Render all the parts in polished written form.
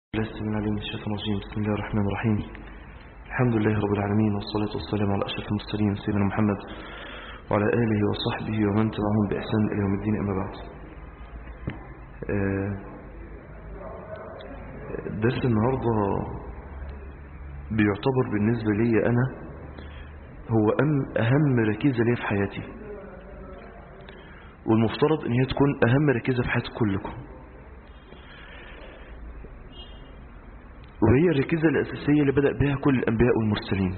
السلام عليكم الشيطان الرجيم. بسم الله الرحمن الرحيم. الحمد لله رب العالمين، والصلاة والسلام على أشرف المرسلين سيدنا محمد وعلى آله وصحبه ومن تبعهم بإحسان إلى يوم الدين. أما بعد، درس النهاردة بيعتبر بالنسبة لي أنا هو أهم ركيزة لي في حياتي، والمفترض أن هي تكون أهم ركيزة في حياة كلكم، وهي الركيزة الأساسية اللي بدأ بها كل الأنبياء والمرسلين،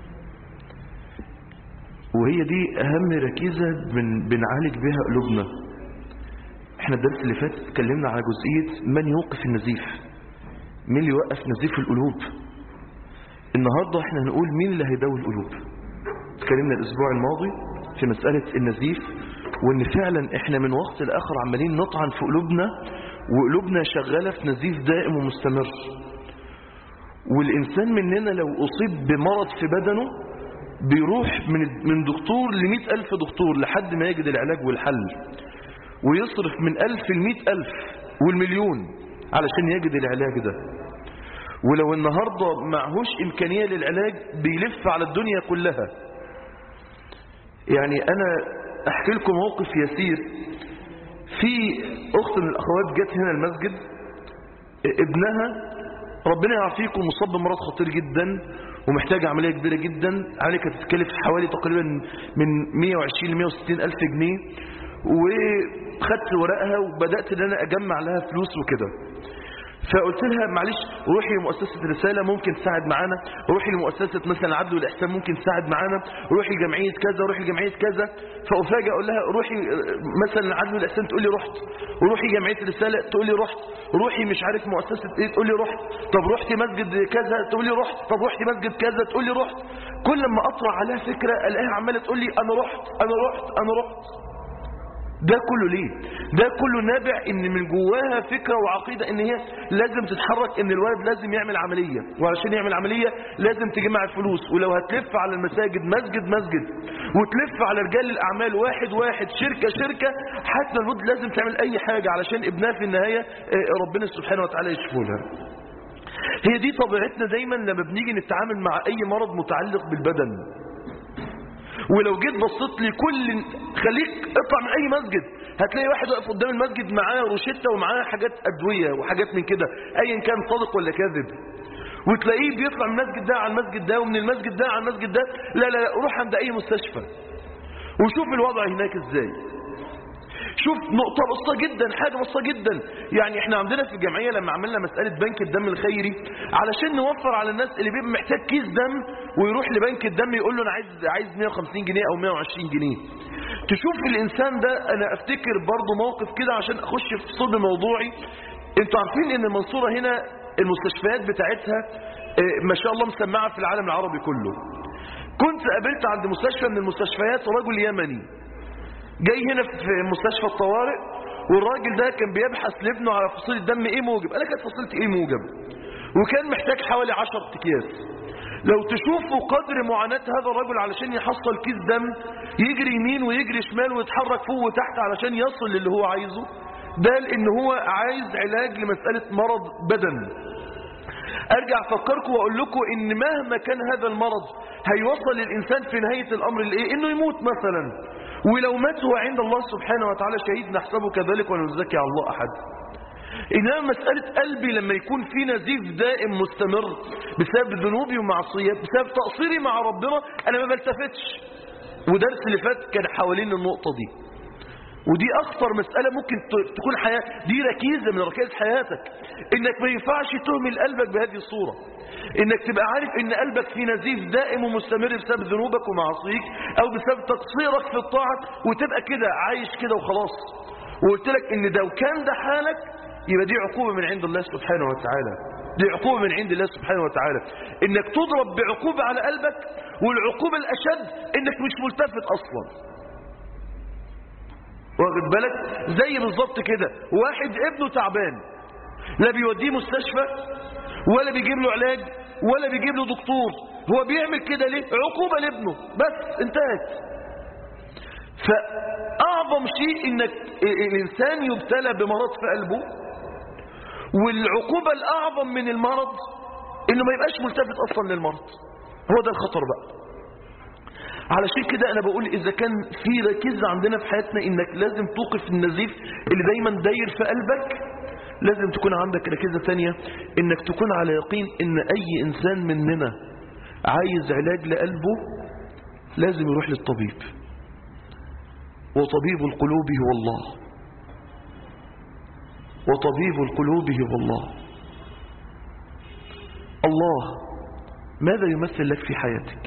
وهي دي أهم ركيزة بنعالج بها قلوبنا. احنا الدرس اللي فات اتكلمنا على جزئية من يوقف النزيف، مين اللي يوقف نزيف القلوب. النهاردة احنا هنقول مين اللي هيداوي القلوب. اتكلمنا الأسبوع الماضي في مسألة النزيف، وان فعلا احنا من وقت لآخر عمالين نطعن في قلوبنا، وقلوبنا شغالة في نزيف دائم ومستمر. والإنسان مننا لو أصيب بمرض في بدنه بيروح من دكتور ل100,000 دكتور لحد ما يجد العلاج والحل، ويصرف من 1000 ل100,000 والمليون علشان يجد العلاج ده. ولو النهاردة معهوش إمكانية للعلاج بيلف على الدنيا كلها. يعني أنا أحكي لكم موقف يسير. في أخت من الأخوات جت هنا المسجد، ابنها ربنا يعافيكم مصاب بمرض خطير جدا ومحتاج عملية كبيرة جدا. عملية كانت تتكلف حوالي تقريبا من 120 ل 160 ألف جنيه، وخدت ورقها وبدأت ان انا اجمع لها فلوس وكده. فقلت لها معلش روحي لمؤسسة رسالة ممكن تساعد معانا، روحي لمؤسسة مثلا عدل والإحسان ممكن تساعد معانا، روحي لجمعية كذا، روحي لجمعية كذا. فأفاجئ أقول لها روحي مثلا عدل والإحسان، تقول لي رحت. وروحي جمعية رسالة، تقول لي رحت. روحي مش عارف مؤسسة ايه، تقول لي رحت. طب رحتي مسجد كذا، تقول لي رحت. طب رحتي مسجد كذا، تقول لي رحت. كل ما أطرح عليها فكرة ألاقيها عمالة تقول لي أنا رحت أنا رحت أنا رحت. ده كله ليه؟ ده كله نابع ان من جواها فكرة وعقيدة ان هي لازم تتحرك، ان الولد لازم يعمل عملية، وعشان يعمل عملية لازم تجمع الفلوس. ولو هتلف على المساجد مسجد مسجد، وتلف على رجال الاعمال واحد واحد، شركة شركة، حتى المفروض لازم تعمل اي حاجة علشان ابنها في النهاية ربنا سبحانه وتعالى يشفيه لها. هي دي طبيعتنا دايما لما بنيجي نتعامل مع اي مرض متعلق بالبدن. ولو جيت بصيت لي خليك اطلع من اي مسجد، هتلاقي واحد واقف قدام المسجد معاه روشته ومعاه حاجات ادويه وحاجات من كده، ايا كان صادق ولا كاذب. وتلاقيه بيطلع من المسجد ده على المسجد ده، ومن المسجد ده على المسجد ده. لا لا لا، روح عند اي مستشفى وشوف الوضع هناك ازاي. شوف نقطة بسيطة جدا، حاجة بسيطة جدا. يعني احنا عندنا في الجمعية لما عملنا مسألة بنك الدم الخيري علشان نوفر على الناس اللي بيبقى محتاج كيس دم ويروح لبنك الدم يقول له انا عايز 150 جنيه او 120 جنيه. تشوف الانسان ده. انا افتكر برضو موقف كده عشان اخش في صلب موضوعي. انتوا عارفين ان المنصورة هنا المستشفيات بتاعتها ما شاء الله مسمعة في العالم العربي كله. كنت قابلت عند مستشفى من المستشفيات رجل يمني جاي هنا في مستشفى الطوارئ، والراجل ده كان بيبحث لابنه على فصيلة دم ايه موجب. انا كانت فصيلة ايه موجب، وكان محتاج حوالي 10 اكياس. لو تشوفوا قدر معاناة هذا الرجل علشان يحصل كيس دم، يجري يمين ويجري شمال ويتحرك فوق وتحت علشان يصل للي هو عايزه، ده لان هو عايز علاج لمسألة مرض بدن. ارجع افكركم واقول لكم ان مهما كان هذا المرض هيوصل الانسان في نهاية الامر لايه؟ انه يموت مثلا. ولو مات هو عند الله سبحانه وتعالى شهيد، نحسبه كذلك ولا نزكي على الله احد. انما مسألة قلبي لما يكون في نزيف دائم مستمر بسبب ذنوبي ومعصيات، بسبب تقصيري مع ربنا، انا ما بلتفتش. ودرس اللي فات كان حوالين النقطة دي. ودي اخطر مسألة ممكن تكون دي ركيزة من ركائز حياتك، انك ما ينفعش تهمل قلبك بهذه الصورة. انك تبقى عارف ان قلبك في نزيف دائم ومستمر بسبب ذنوبك ومعاصيك او بسبب تقصيرك في الطاعة، وتبقى كده عايش كده وخلاص. وقلت لك ان ده وكان ده حالك يبقى دي عقوبة من عند الله سبحانه وتعالى. دي عقوبة من عند الله سبحانه وتعالى، انك تضرب بعقوبة على قلبك. والعقوبة الاشد انك مش ملتفت اصلا. واخد بالك؟ زي بالظبط كده واحد ابنه تعبان، لا بيوديه مستشفى ولا بيجيب له علاج ولا بيجيب له دكتور. هو بيعمل كده ليه؟ عقوبة لابنه بس، انتهت. فأعظم شيء انك الانسان يبتلى بمرض في قلبه والعقوبة الأعظم من المرض إنه ما يبقاش ملتفت أصلا للمرض. هو ده الخطر بقى. علشان كده أنا بقول إذا كان في ركيزة عندنا في حياتنا إنك لازم توقف النزيف اللي دايما داير في قلبك، لازم تكون عندك ركيزة تانية إنك تكون على يقين إن أي إنسان مننا عايز علاج لقلبه لازم يروح للطبيب، وطبيب القلوب هو الله، وطبيب القلوب هو الله. الله ماذا يمثل لك في حياتك؟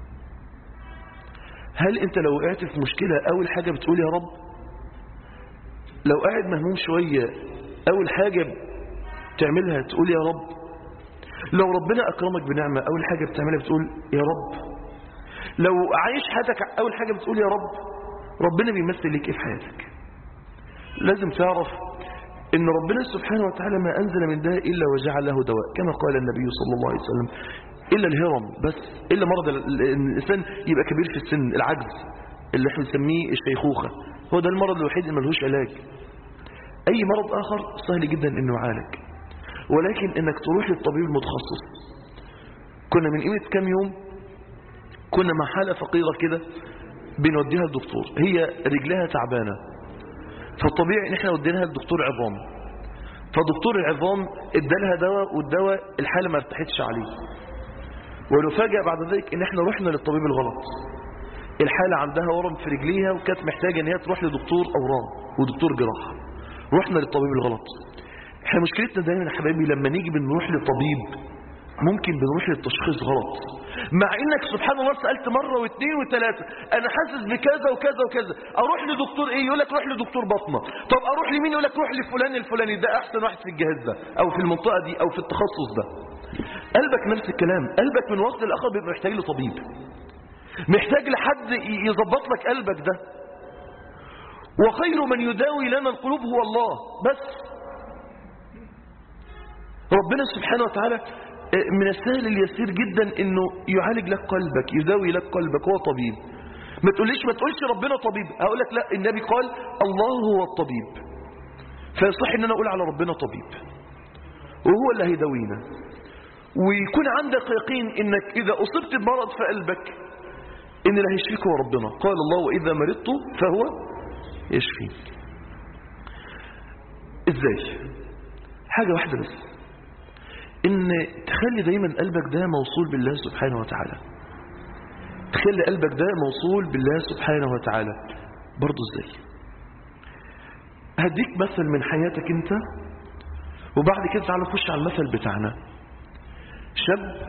هل انت لو وقعت في مشكلة اول حاجة بتقول يا رب؟ لو قاعد مهموم شوية اول حاجة بتعملها تقول يا رب؟ لو ربنا اكرمك بنعمة اول حاجة بتعملها بتقول يا رب؟ لو عايش حياتك اول حاجة بتقول يا رب؟ ربنا بيمثل لك ايه في حياتك؟ لازم تعرف ان ربنا سبحانه وتعالى ما انزل من داء الا وجعل له دواء، كما قال النبي صلى الله عليه وسلم: الا الهرم، بس الا مرض الانسان يبقى كبير في السن، العجز اللي احنا بنسميه الشيخوخه، هو ده المرض الوحيد اللي ملهوش علاج. اي مرض اخر سهل جدا انه يعالج، ولكن انك تروح للطبيب المتخصص. كنا من قيمه كام يوم كنا مع حاله فقيره كده بنوديها للدكتور، هي رجلها تعبانه، فالطبيعي ان احنا وديناها لدكتور عظام، فدكتور العظام ادالها دواء، والدواء الحاله ما ارتحتش عليه، ونفاجأ بعد ذلك ان احنا رحنا للطبيب الغلط. الحاله عندها ورم في رجليها وكانت محتاجه ان هي تروح لدكتور اورام ودكتور جراحه، رحنا للطبيب الغلط. احنا مشكلتنا دايما يا حبايبي لما نيجي بنروح لطبيب ممكن بنروح للتشخيص غلط، مع انك سبحان الله سألت مرة واثنين وثلاثة انا حاسس بكذا وكذا وكذا، اروح لدكتور ايه؟ يقول لك روح لدكتور بطنة. طب اروح لمين؟ يقول لك روح لفلان الفلاني، ده احسن واحد في الجهاز ده او في المنطقة دي او في التخصص ده. قلبك نفس الكلام، قلبك من وقت لاخر بيبقى محتاج لطبيب، محتاج لحد يظبط لك قلبك ده. وخير من يداوي لنا القلوب هو الله. بس ربنا سبحانه وتعالى من السهل اليسير جدا انه يعالج لك قلبك، يداوي لك قلبك، هو طبيب. ما تقولش ربنا طبيب، هقول لك لا، النبي قال الله هو الطبيب، فيصح ان انا اقول على ربنا طبيب وهو اللي هيداوينا. ويكون عندك يقين انك اذا اصبت بمرض في قلبك ان اللي هيشفيك هو ربنا. قال الله واذا مرضت فهو يشفيك. ازاي؟ حاجة واحدة بس، ان تخلي دايما قلبك ده موصول بالله سبحانه وتعالى. تخلي قلبك ده موصول بالله سبحانه وتعالى. برضو ازاي؟ هديك مثل من حياتك انت، وبعد كده تعالى نخش على المثل بتاعنا. شاب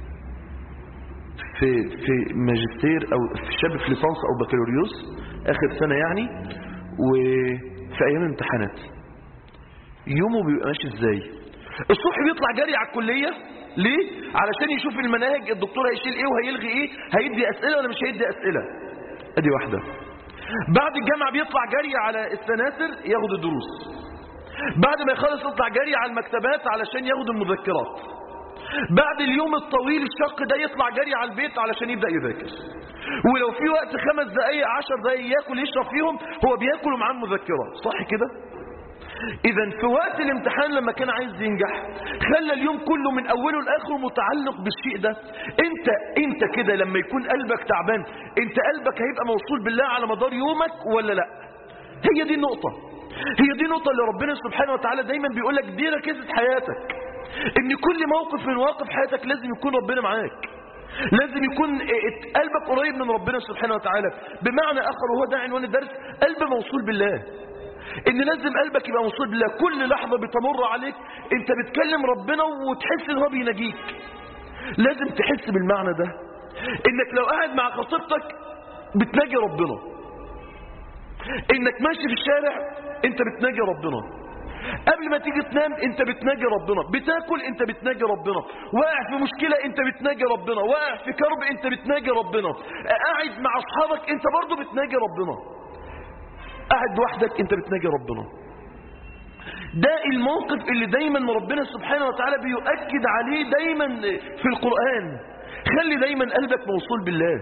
في ماجستير او شاب في ليسانس او بكالوريوس اخر سنة يعني، وفي ايام امتحانات يومه بيبقى ماشي ازاي؟ الصبح بيطلع جري على الكلية. ليه؟ علشان يشوف المناهج، الدكتور هيشيل ايه وهيلغي ايه، هيدي اسئلة ولا مش هيدي اسئلة. ادي واحدة. بعد الجامعة بيطلع جري على السناتر ياخد الدروس. بعد ما يخلص يطلع جري على المكتبات علشان ياخد المذكرات. بعد اليوم الطويل الشق ده يطلع جري على البيت علشان يبدأ يذاكر. ولو في وقت 5 دقايق 10 دقايق ياكل يشرب فيهم، هو بياكل ومعاه المذكرات. صح كده؟ إذا في وقت الامتحان لما كان عايز ينجح خلى اليوم كله من أوله لآخره متعلق بالشيء ده. أنت كده لما يكون قلبك تعبان، أنت قلبك هيبقى موصول بالله على مدار يومك ولا لا؟ هي دي النقطة. هي دي النقطة اللي ربنا سبحانه وتعالى دايما بيقول لك دي ركيزة حياتك، إن كل موقف من مواقف حياتك لازم يكون ربنا معاك، لازم يكون قلبك قريب من ربنا سبحانه وتعالى. بمعنى آخر، وهو ده عنوان الدرس، قلب موصول بالله. ان لازم قلبك يبقى موصول بالله. كل لحظة بتمر عليك انت بتكلم ربنا وتحس ان هو بيناجيك. لازم تحس بالمعنى ده، انك لو قاعد مع خطيبتك بتناجي ربنا، انك ماشي في الشارع انت بتناجي ربنا، قبل ما تيجي تنام انت بتناجي ربنا، بتاكل انت بتناجي ربنا، واقع في مشكلة انت بتناجي ربنا، واقع في كرب انت بتناجي ربنا، قاعد مع اصحابك انت برضو بتناجي ربنا، قاعد لوحدك انت بتناجي ربنا. ده الموقف اللي دايما ربنا سبحانه وتعالى بيؤكد عليه دايما في القرآن. خلي دايما قلبك موصول بالله.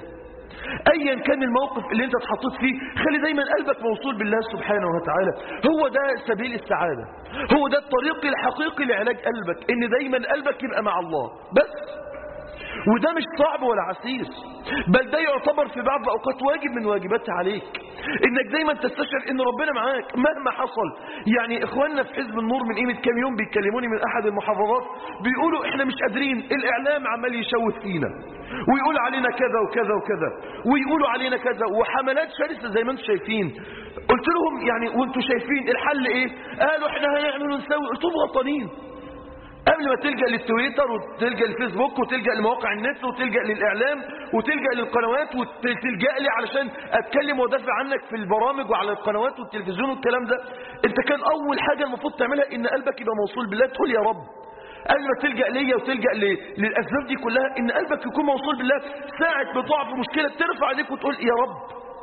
ايا كان الموقف اللي انت اتحطيت فيه، خلي دايما قلبك موصول بالله سبحانه وتعالى. هو ده سبيل السعادة، هو ده الطريق الحقيقي لعلاج قلبك، ان دايما قلبك يبقى مع الله بس. وده مش صعب ولا عسير، بل ده يعتبر في بعض الأوقات واجب من واجبات عليك، انك دايما تستشعر ان ربنا معاك مهما حصل. يعني اخواننا في حزب النور من قيمة كام يوم بيتكلموني من احد المحافظات، بيقولوا احنا مش قادرين، الاعلام عمال يشوه فينا ويقول علينا كذا وكذا وكذا، ويقولوا علينا كذا، وحملات شرسة زي ما انتم شايفين. قلت لهم يعني وانتم شايفين الحل ايه؟ قالوا احنا هنعمل ونسوي. قلت لهم غلطانين. قبل ما تلجأ للتويتر وتلجأ للفيسبوك وتلجأ لمواقع النت وتلجأ للإعلام وتلجأ للقنوات وتلجأ لي علشان أتكلم ودافع عنك في البرامج وعلى القنوات والتلفزيون والكلام ده، انت كان أول حاجة المفروض تعملها إن قلبك يبقى موصول بالله، تقول يا رب. قبل ما تلجأ ليا وتلجأ للأسباب دي كلها، إن قلبك يكون موصول بالله. ساعة ما تقع في مشكلة ترفع ايديك وتقول يا رب.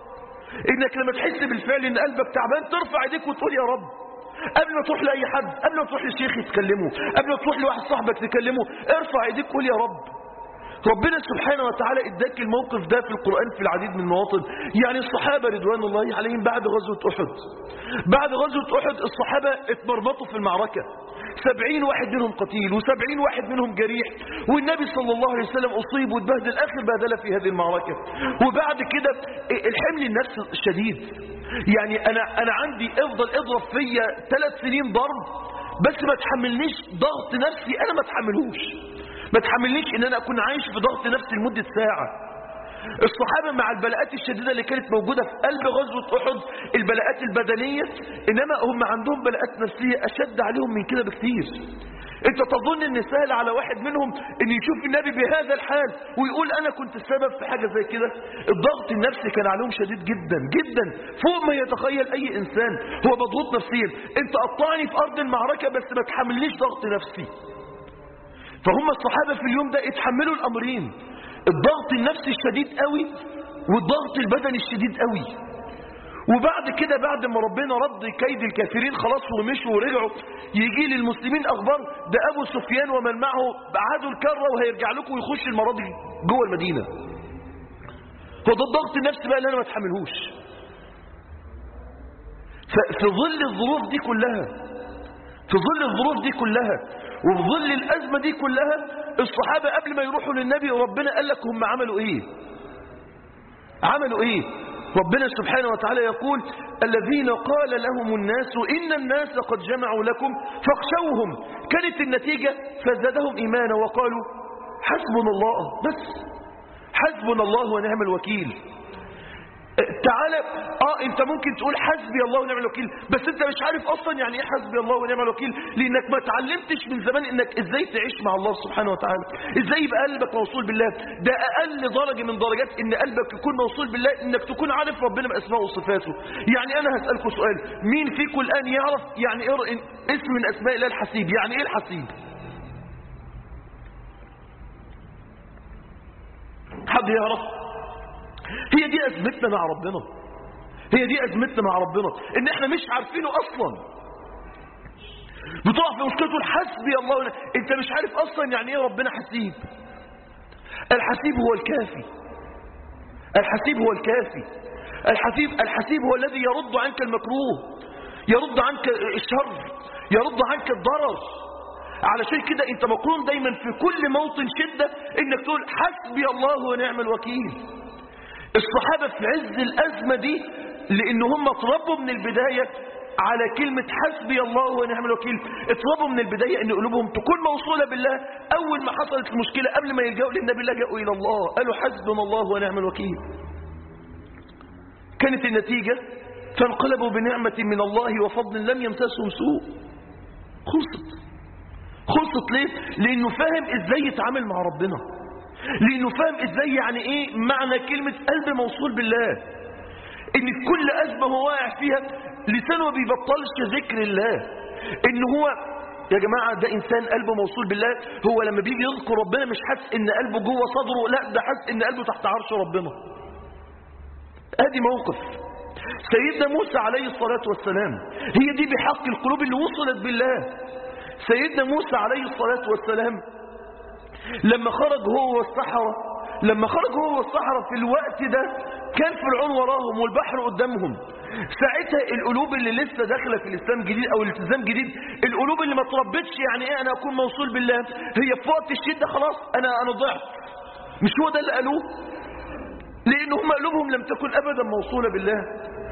إنك لما تحس بالفعل إن قلبك تعبان ترفع ايديك وتقول يا رب. قبل ما تروح لأي حد، قبل ما تروح لشيخ تكلمه، قبل ما تروح لواحد صاحبك تكلمه، ارفع ايديك قول يا رب. ربنا سبحانه وتعالى اداك الموقف ده في القرآن في العديد من المواطن. يعني الصحابة رضوان الله عليهم بعد غزوة أحد، بعد غزوة أحد الصحابة اتمرمطوا في المعركة، 70 واحد منهم قتيل و70 واحد منهم جريح، والنبي صلى الله عليه وسلم أصيب واتبهدل آخر بهدلة في هذه المعركة. وبعد كده الحمل النفسي الشديد، يعني أنا عندي افضل اضرب فيا 3 سنين ضرب، بس ما تحملنيش ضغط نفسي أنا ما تحملهوش، ما تحملنيش ان انا اكون عايش في ضغط نفسي لمدة ساعة. الصحابة مع البلاءات الشديدة اللي كانت موجودة في قلب غزوة أحد، البلاءات البدنية، انما هم عندهم بلاءات نفسية اشد عليهم من كده بكتير. انت تظن ان سهل على واحد منهم ان يشوف النبي بهذا الحال ويقول انا كنت السبب في حاجة زي كده؟ الضغط النفسي كان عليهم شديد جدا جدا فوق ما يتخيل اي انسان. هو مضغوط نفسيا، انت قطعني في ارض المعركة بس ما تحملنيش ضغط نفسي. فهم الصحابة في اليوم ده اتحملوا الأمرين، الضغط النفسي الشديد قوي والضغط البدني الشديد قوي. وبعد كده بعد ما ربنا رد كيد الكافرين خلاص ومشوا ورجعوا، يجي للمسلمين أخبار ده أبو سفيان ومن معه عادوا الكرة وهيرجع لكم ويخش المرة دي جوه المدينة. فده الضغط النفسي بقى اللي أنا ما اتحملهوش. ففي ظل الظروف دي كلها، في ظل الظروف دي كلها وفي ظل الأزمة دي كلها، الصحابة قبل ما يروحوا للنبي ربنا قال لك هم عملوا ايه؟ عملوا ايه؟ ربنا سبحانه وتعالى يقول الذين قال لهم الناس إن الناس قد جمعوا لكم فاخشوهم. كانت النتيجة فزادهم إيمانا وقالوا حسبنا الله، بس حسبنا الله ونعم الوكيل. تعالى انت ممكن تقول حسبي الله ونعم الوكيل، بس انت مش عارف اصلا يعني ايه حسبي الله ونعم الوكيل، لانك ما اتعلمتش من زمان انك ازاي تعيش مع الله سبحانه وتعالى، ازاي يبقى قلبك موصول بالله. ده اقل درجة من درجات ان قلبك يكون موصول بالله، انك تكون عارف ربنا باسمائه وصفاته. يعني انا هسألكم سؤال، مين فيكم الان يعرف يعني ايه اسم من اسماء الله الحسيب؟ يعني ايه الحسيب؟ حد يعرف؟ هي دي أزمتنا مع ربنا، هي دي أزمتنا مع ربنا، إن إحنا مش عارفينه أصلا. بتقع في مشكلة تقول حسبي الله أنت مش عارف أصلا يعني إيه ربنا حسيب. الحسيب هو الكافي، الحسيب هو الكافي، الحسيب هو الذي يرد عنك المكروه، يرد عنك الشر، يرد عنك الضرر. علشان كده أنت مقرون دايما في كل موطن شدة إنك تقول حسبي الله ونعم الوكيل. الصحابة في عز الأزمة دي لأن هم اتربوا من البداية على كلمة حسبي الله ونعم الوكيل، اتربوا من البداية أن قلوبهم تكون موصولة بالله. أول ما حصلت المشكلة قبل ما يلجأوا للنبي لجأوا إلى الله، قالوا حسبنا الله ونعم الوكيل. كانت النتيجة فانقلبوا بنعمة من الله وفضل لم يمسسهم سوء. خلصت ليه؟ لأنه فاهم إزاي يتعامل مع ربنا، لأنه فاهم إزاي يعني إيه معنى كلمة قلب موصول بالله. إن كل أزمة هو واقع فيها لسانه ما بيبطلش ذكر الله. إن هو يا جماعة ده إنسان قلبه موصول بالله، هو لما بيجي يذكر ربنا مش حاسس إن قلبه جوه صدره، لا ده حاسس إن قلبه تحت عرش ربنا. ادي موقف سيدنا موسى عليه الصلاة والسلام، هي دي بحق القلوب اللي وصلت بالله. سيدنا موسى عليه الصلاة والسلام لما خرج هو والسحرة لما خرج هو والصحراء في الوقت ده كان فرعون وراهم والبحر قدامهم. ساعتها القلوب اللي لسه داخله في الاسلام جديد او الالتزام جديد، القلوب اللي ما تربتش يعني ايه انا اكون موصول بالله، هي في وقت الشده خلاص انا ضعت. مش هو ده اللي قالوه؟ لان هم قلوبهم لم تكن ابدا موصوله بالله.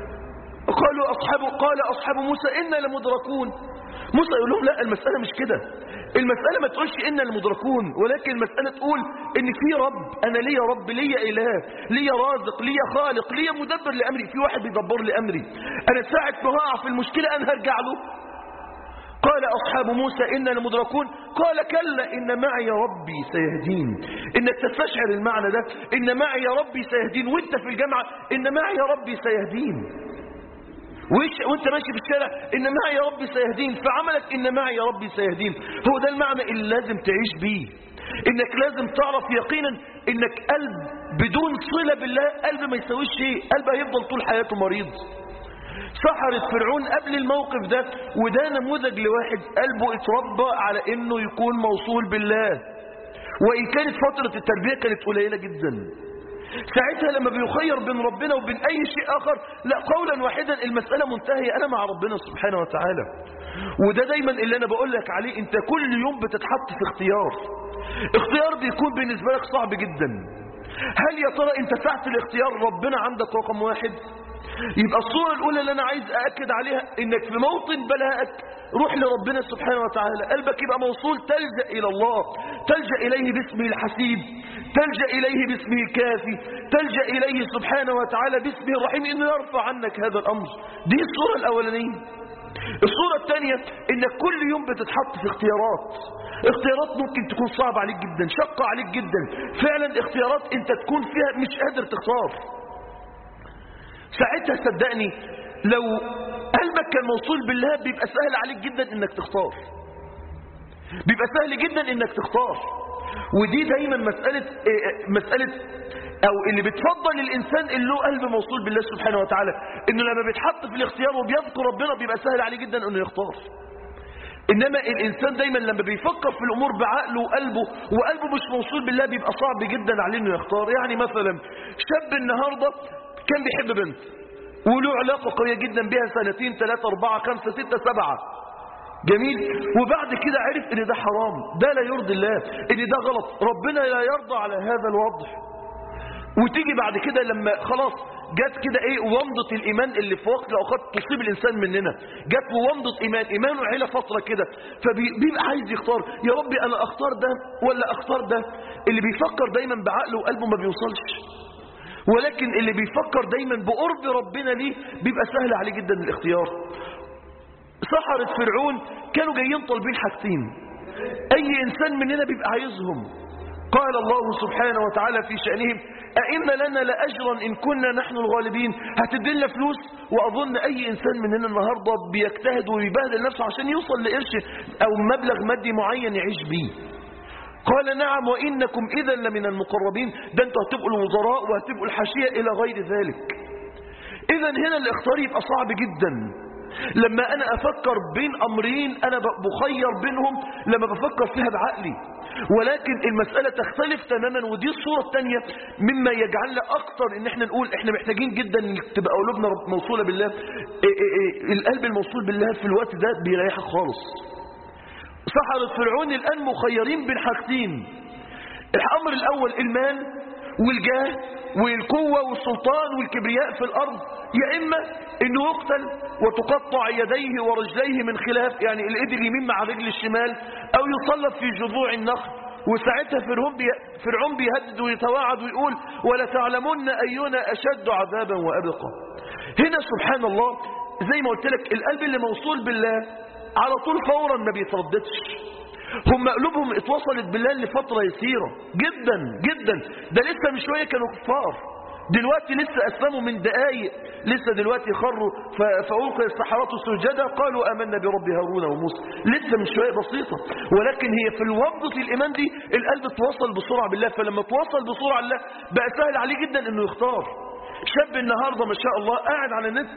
قال اصحاب موسى انا لمدركون. موسى يقول لهم لا، المساله مش كده. المساله ما تقولش انا لمدركون، ولكن المساله تقول ان في رب، انا ليا رب، ليا اله، ليا رازق، ليا خالق، ليا مدبر لامري، في واحد بيدبر لي امري. انا ساعه ما هقع في المشكله انا هرجع له. قال اصحاب موسى انا لمدركون قال كلا ان معي ربي سيهدين. انك تستشعر المعنى ده، ان معي ربي سيهدين، وانت في الجامعه ان معي ربي سيهدين، وانت ماشي في الشارع ان معي ربي سيهدين، في عملك ان معي ربي سيهدين. هو ده المعنى اللي لازم تعيش بيه. انك لازم تعرف يقينا انك قلب بدون صلة بالله قلب ما يسويش شيء، قلب هيفضل طول حياته مريض. سحرة فرعون قبل الموقف ده، وده نموذج لواحد قلبه اتربى على انه يكون موصول بالله، وان كانت فترة التربية كانت قليلة جدا. ساعتها لما بيخير بين ربنا وبين اي شيء اخر، لا، قولا واحدا المسألة منتهية، انا مع ربنا سبحانه وتعالى. وده دايما اللي انا بقول لك عليه، انت كل يوم بتتحط في اختيار بيكون بالنسبة لك صعب جدا. هل يا ترى انت ساعة الاختيار ربنا عندك رقم واحد؟ يبقى الصورة الاولى اللي انا عايز اأكد عليها انك في موطن بلاءك روح لربنا سبحانه وتعالى، قلبك يبقى موصول، تلجأ الى الله، تلجأ اليه باسمه الحسيب، تلجأ إليه باسمه الكافي، تلجأ إليه سبحانه وتعالى باسمه الرحيم إنه يرفع عنك هذا الأمر. دي الصورة الأولانية. الصورة الثانية إنك كل يوم بتتحط في اختيارات ممكن تكون صعبة عليك جدا، شقة عليك جدا، فعلا اختيارات أنت تكون فيها مش قادر تختار. ساعتها صدقني لو قلبك كان موصول بالله بيبقى سهل عليك جدا إنك تختار، بيبقى سهل جدا إنك تختار. ودي دايما مسألة او اللي بتفضل الانسان اللي له قلب موصول بالله سبحانه وتعالى، انه لما بيتحط في الاختيار وبيذكر ربنا بيبقى سهل عليه جدا انه يختار. انما الانسان دايما لما بيفكر في الامور بعقله وقلبه مش موصول بالله بيبقى صعب جدا عليه انه يختار. يعني مثلا شاب النهارده كان بيحب بنت وله علاقة قوية جدا بها 2 3 4 5 6 7، جميل، وبعد كده عرف ان ده حرام، ده لا يرضي الله، ان ده غلط، ربنا لا يرضى على هذا الوضع. وتيجي بعد كده لما خلاص جت كده ومضة الايمان اللي في وقت الاوقات تصيب الانسان مننا، جت ومضة ايمانه عيله فتره كده، فبيبقى عايز يختار، يا ربي انا اختار ده ولا اختار ده. اللي بيفكر دايما بعقله وقلبه ما بيوصلش، ولكن اللي بيفكر دايما بقرب ربنا ليه بيبقى سهل عليه جدا الاختيار. سحرة فرعون كانوا جايين طالبين حاجتين، اي انسان مننا بيبقى عايزهم. قال الله سبحانه وتعالى في شأنهم أئن لنا لأجرا إن كنا نحن الغالبين. هتدلنا فلوس، وأظن أي إنسان مننا النهاردة بيجتهد ويبهدل نفسه عشان يوصل لقرش أو مبلغ مادي معين يعيش بيه. قال نعم وإنكم إذا لمن المقربين، ده أنتوا هتبقوا الوزراء وهتبقوا الحاشية إلى غير ذلك. إذا هنا الاختيار يبقى صعب جدا. لما أنا أفكر بين أمرين أنا بخير بينهم لما بفكر فيها بعقلي، ولكن المسألة تختلف تماما. ودي الصورة الثانية مما يجعلنا أكتر إن احنا نقول احنا محتاجين جدا تبقى قلوبنا موصولة بالله. القلب الموصول بالله في الوقت ده بيريحك خالص. سحرة فرعون الآن مخيرين بين حاجتين، الأمر الأول المال والجاه والقوة والسلطان والكبرياء في الأرض، يا إما إنه يقتل وتقطع يديه ورجليه من خلاف، يعني الإيد اليمين مع رجل الشمال، أو يصلب في جذوع النخل. وساعتها فرعون بيهدد ويتواعد ويقول ولا تعلمون أينا أشد عذابا وأبقى. هنا سبحان الله زي ما قلت لك القلب اللي موصول بالله على طول فورا ما بيترددش. هم قلوبهم اتوصلت بالله لفترة يسيرة جدا جدا، ده لسه من شوية كانوا كفار، دلوقتي لسه أسلموا من دقايق، لسه دلوقتي خروا فألقي السحرة سجدا قالوا آمنا برب هارون وموسى، لسه من شوية بسيطة. ولكن هي في الوضع الإيمان دي القلب اتوصل بسرعة بالله، فلما اتوصل بسرعة بالله بقى سهل عليه جدا انه يختار. شاب النهاردة ما شاء الله قاعد على النت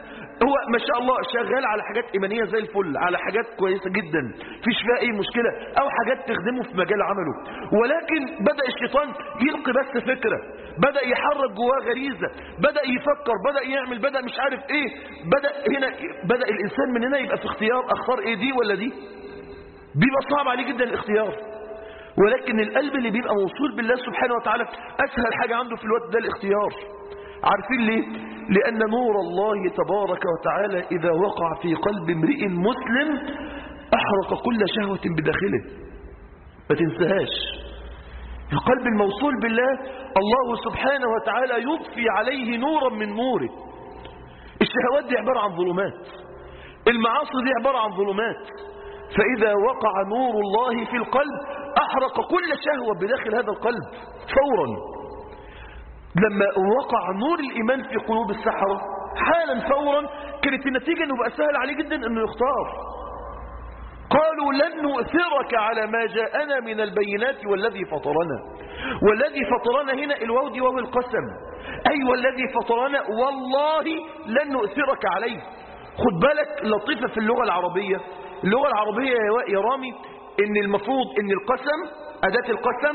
هو ما شاء الله شغال على حاجات إيمانية زي الفل، على حاجات كويسة جدا فيش فيها أي مشكلة، أو حاجات تخدمه في مجال عمله، ولكن بدأ الشيطان يلقي بس فكرة، بدأ يحرك جواه غريزة، بدأ يفكر، بدأ يعمل، بدأ مش عارف إيه، بدأ الإنسان من هنا يبقى في اختيار، أختار إيه، دي ولا دي؟ بيبقى صعب عليه جدا الاختيار. ولكن القلب اللي بيبقى موصول بالله سبحانه وتعالى أسهل حاجة عنده في الوقت ده الاختيار. عارفين ليه؟ لأن نور الله تبارك وتعالى إذا وقع في قلب امرئ مسلم أحرق كل شهوة بداخله. ما تنساهاش، القلب الموصول بالله الله سبحانه وتعالى يضفي عليه نورا من نوره. الشهوات دي عبارة عن ظلمات، المعاصي دي عبارة عن ظلمات، فإذا وقع نور الله في القلب أحرق كل شهوة بداخل هذا القلب فورا. لما وقع نور الإيمان في قلوب السحرة حالا فورا كانت النتيجة أنه بقى سهل عليه جدا أنه يختار. قالوا لن نؤثرك على ما جاءنا من البينات والذي فطرنا. والذي فطرنا هنا الواو دي واو القسم، أي والذي فطرنا والله لن نؤثرك عليه. خد بالك لطيفة في اللغة العربية، اللغة العربية يا رامي ان المفروض ان القسم أداة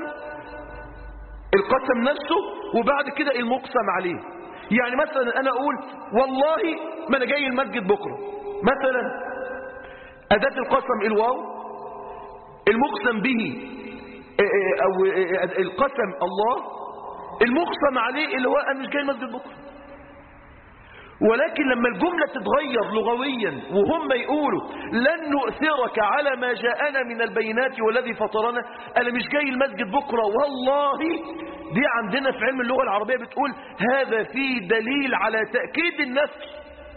القسم نفسه وبعد كده المقسم عليه. يعني مثلا انا اقول والله ما انا جاي المسجد بكرة مثلا، أداة القسم الواو، المقسم به او القسم الله، المقسم عليه اللي هو انا مش جاي المسجد بكرة. ولكن لما الجملة تتغير لغويا وهم يقولوا لن نؤثرك على ما جاءنا من البينات والذي فطرنا، أنا مش جاي المسجد بكرة والله، دي عندنا في علم اللغة العربية بتقول هذا فيه دليل على تأكيد النفي.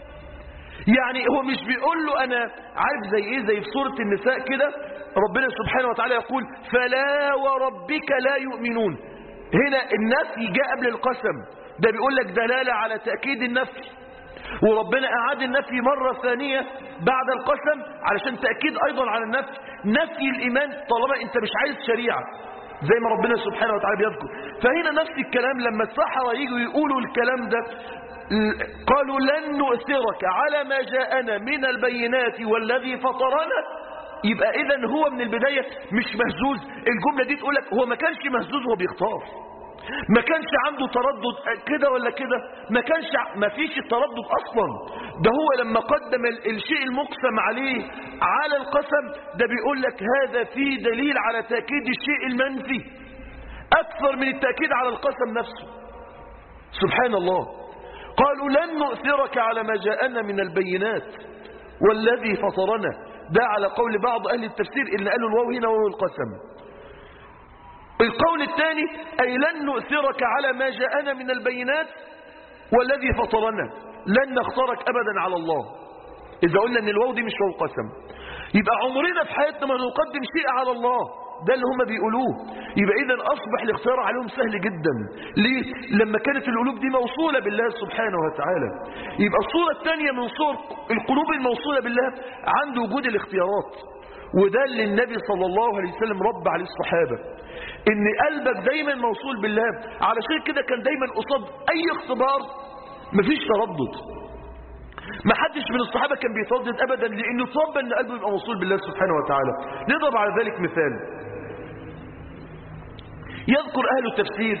يعني هو مش بيقول له أنا عارف زي إيه، زي في سورة النساء كده ربنا سبحانه وتعالى يقول فلا وربك لا يؤمنون. هنا النفي جاء قبل القسم، ده بيقول لك دلالة على تأكيد النفي، وربنا أعاد النفي مرة ثانية بعد القسم علشان تأكيد أيضا على النفي، نفي الإيمان طالما أنت مش عايز شريعة زي ما ربنا سبحانه وتعالى بيذكر. فهنا نفس الكلام لما السحرة يجوا يقولوا الكلام ده قالوا لن نؤثرك على ما جاءنا من البينات والذي فطرنا، يبقى إذن هو من البداية مش مهزوز. الجملة دي تقولك هو ما كانش مهزوز وهو بيختار، ما كانش عنده تردد كده ولا كده، ما فيش التردد أصلا. ده هو لما قدم الشيء المقسم عليه على القسم ده بيقول لك هذا فيه دليل على تأكيد الشيء المنفي أكثر من التأكيد على القسم نفسه. سبحان الله. قالوا لن نؤثرك على ما جاءنا من البينات والذي فطرنا، ده على قول بعض أهل التفسير اللي قالوا الواو هنا وهو القسم. القول الثاني أي لن نؤثرك على ما جاءنا من البينات والذي فطرنا، لن نختارك أبدا على الله. إذا قلنا أن الواو دي مش واو قسم يبقى عمرنا في حياتنا ما نقدم شيء على الله، ده اللي هم بيقولوه. يبقى إذن أصبح الاختيار عليهم سهل جدا. ليه؟ لما كانت القلوب دي موصولة بالله سبحانه وتعالى. يبقى الصورة الثانية من صور القلوب الموصولة بالله عند وجود الاختيارات، وده اللي النبي صلى الله عليه وسلم رب عليه الصحابة، ان قلبك دايما موصول بالله. علشان كده كان دايما قصاد اي اختبار مفيش تردد، ما حدش من الصحابة كان بيتردد ابدا، لانه طب ان قلبه يبقى موصول بالله سبحانه وتعالى. نضرب على ذلك مثال. يذكر اهل التفسير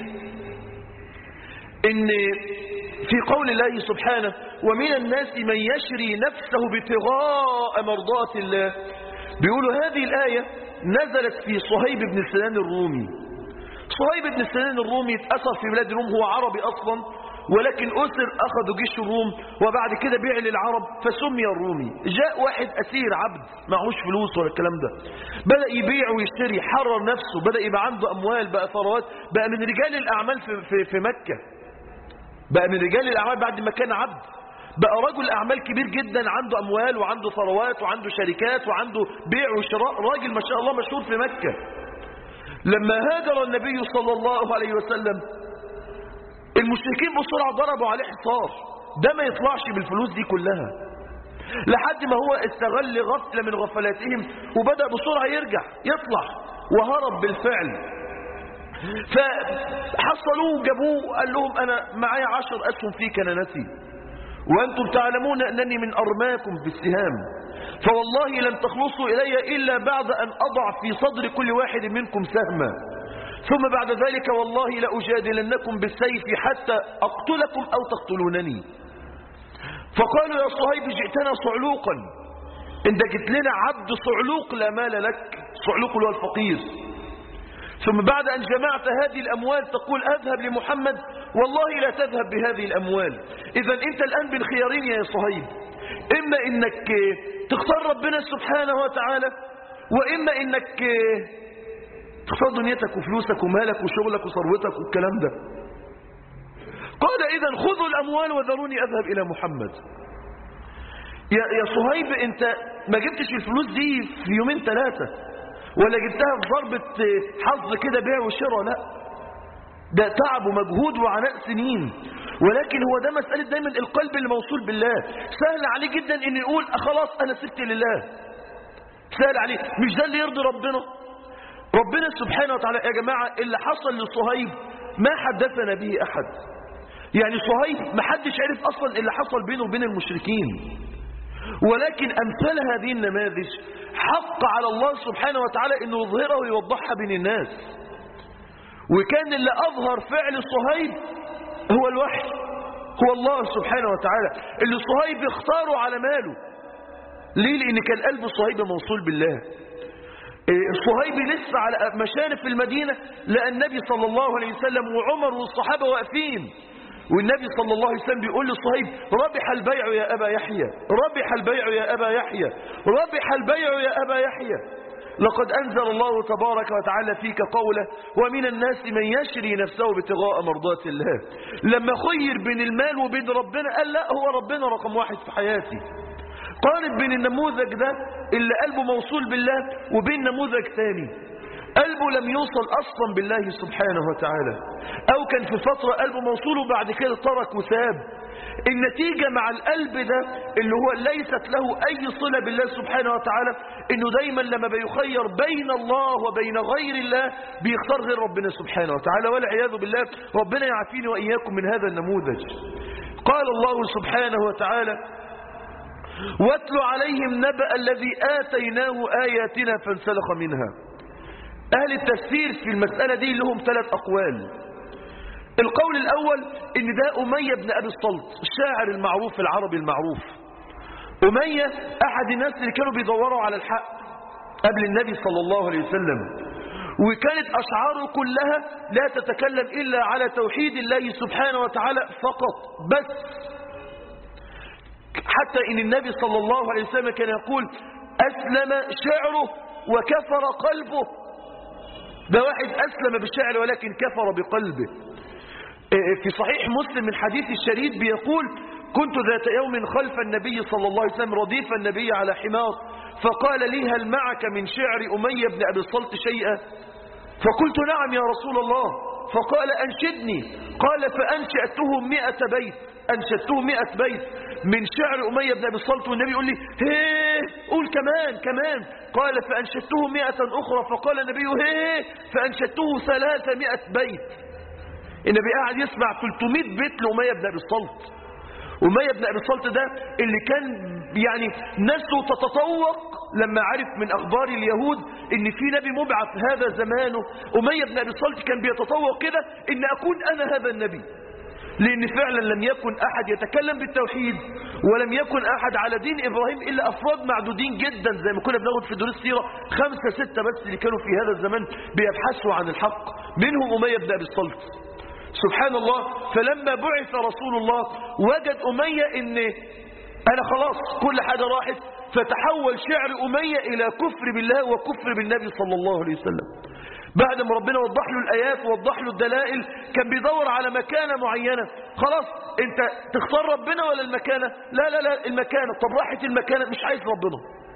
ان في قول الله سبحانه ومن الناس من يشري نفسه ابتغاء مرضات الله، بيقولوا هذه الآية نزلت في صهيب بن سنان الرومي. صهيب بن سنان الرومي اتأثر في بلاد الروم، هو عربي أصلا ولكن أسر أخذوا جيش الروم وبعد كده بيع للعرب فسمي الرومي. جاء واحد أسير عبد معهوش فلوس ولا الكلام ده، بدأ يبيع ويشتري، حرر نفسه، بدأ يبقى عنده أموال، بقى ثروات، بقى من رجال الأعمال في مكة، بقى من رجال الأعمال بعد ما كان عبد، بقى رجل أعمال كبير جدا، عنده أموال وعنده ثروات وعنده شركات وعنده بيع وشراء، راجل ما شاء الله مشهور في مكة. لما هاجر النبي صلى الله عليه وسلم المشركين بسرعة ضربوا عليه حصار، ده ما يطلعش بالفلوس دي كلها، لحد ما هو استغل غفلة من غفلاتهم وبدأ بسرعة يطلع وهرب بالفعل. فحصلوه جابوه قال لهم أنا معايا 10 أسهم في كنانتي، وأنتم تعلمون أنني من أرماكم بالسهام، فوالله لن تخلصوا إلي إلا بعد أن أضع في صدر كل واحد منكم سهما، ثم بعد ذلك والله لأجادلنكم بالسيف حتى أقتلكم أو تقتلونني. فقالوا يا صهيب جئتنا صعلوقا، انت جئت لنا عبد صعلوق لا مال لك، صعلوق هو الفقير. ثم بعد أن جمعت هذه الأموال تقول أذهب لمحمد، والله لا تذهب بهذه الأموال. إذا أنت الآن بين خيارين يا صهيب، إما إنك تختار ربنا سبحانه وتعالى، وإما إنك تختار دنيتك وفلوسك ومالك وشغلك وثروتك والكلام ده. قال إذا خذوا الأموال وذروني أذهب إلى محمد. يا صهيب أنت ما جبتش الفلوس دي في يومين ثلاثة، ولا جبتها في ضربة حظ كده بيع وشراء، لا، ده تعب ومجهود وعناء سنين. ولكن هو ده مسألة دايما القلب اللي موصول بالله. سهل عليه جدا ان يقول خلاص انا سبت لله، سهل عليه، مش ده اللي يرضي ربنا. ربنا سبحانه وتعالى يا جماعة اللي حصل لصهيب ما حدثنا به احد. يعني صهيب ما حدش عرف اصلا اللي حصل بينه وبين المشركين، ولكن امثال هذه النماذج حق على الله سبحانه وتعالى انه يظهرها ويوضحها بين الناس. وكان اللي اظهر فعل صهيب هو الوحي، هو الله سبحانه وتعالى اللي صهيب اختاره على ماله. ليه؟ لان كان قلب صهيب موصول بالله. صهيب لسه على مشارف المدينة لقى النبي صلى الله عليه وسلم وعمر والصحابة واقفين، والنبي صلى الله عليه وسلم بيقول لصهيب ربح البيع يا أبا يحيى، ربح البيع يا أبا يحيى، ربح البيع يا أبا يحيى، لقد أنزل الله تبارك وتعالى فيك قوله ومن الناس من يشري نفسه ابتغاء مرضات الله. لما خير بين المال وبين ربنا قال لا، هو ربنا رقم واحد في حياتي. قارن بين النموذج ده اللي قلبه موصول بالله وبين نموذج ثاني قلبه لم يوصل أصلا بالله سبحانه وتعالى، أو كان في فترة قلبه موصول وبعد كده ترك وساب. النتيجة مع القلب ده اللي هو ليست له أي صلة بالله سبحانه وتعالى إنه دايما لما بيخير بين الله وبين غير الله بيختار غير ربنا سبحانه وتعالى، والعياذ بالله. ربنا يعافيني وإياكم من هذا النموذج. قال الله سبحانه وتعالى واتل عليهم نبأ الذي آتيناه آياتنا فانسلخ منها. أهل التفسير في المسألة دي لهم 3 أقوال. القول الأول إن ده أمية بن أبي الصلت، الشاعر المعروف العربي المعروف. أمية أحد الناس اللي كانوا بيدوروا على الحق قبل النبي صلى الله عليه وسلم، وكانت أشعاره كلها لا تتكلم إلا على توحيد الله سبحانه وتعالى فقط بس. حتى إن النبي صلى الله عليه وسلم كان يقول أسلم شعره وكفر قلبه. ده واحد أسلم بالشعر ولكن كفر بقلبه. في صحيح مسلم من حديث الشريد بيقول كنت ذات يوم خلف النبي صلى الله عليه وسلم رديف النبي على حمار، فقال لي هل معك من شعر أمية بن أبي الصلت شيئا؟ فقلت نعم يا رسول الله. فقال أنشدني. قال فأنشأته 100 بيت، أنشدته 100 بيت من شعر أمية بن أبي الصلت، والنبي يقول لي هيه قول كمان. قال فأنشدته 100 أخرى، فقال النبي هيه فأنشدته 300 بيت. النبي قاعد يسمع 300 بيت لأمية بن أبي الصلت. أمية بن أبي الصلت ده اللي كان يعني نسله تتطوق لما عرف من أخبار اليهود إن في نبي مبعث هذا زمانه. أمية بن أبي الصلت كان بيتطوق كده إن أكون أنا هذا النبي، لأن فعلا لم يكن أحد يتكلم بالتوحيد ولم يكن أحد على دين إبراهيم إلا أفراد معدودين جدا، زي ما كنا بناخد في دروس السيرة 5 6 بس اللي كانوا في هذا الزمان بيبحثوا عن الحق، منهم أمية بن أبي الصلت. سبحان الله. فلما بعث رسول الله وجد أمية إن أنا خلاص كل حاجة راحت، فتحول شعر أمية إلى كفر بالله وكفر بالنبي صلى الله عليه وسلم. بعد ما ربنا وضح له الآيات ووضح له الدلائل كان بيدور على مكانة معينة. خلاص انت تختار ربنا ولا المكانة؟ لا المكانة. طب راحت المكانة، مش عايز ربنا،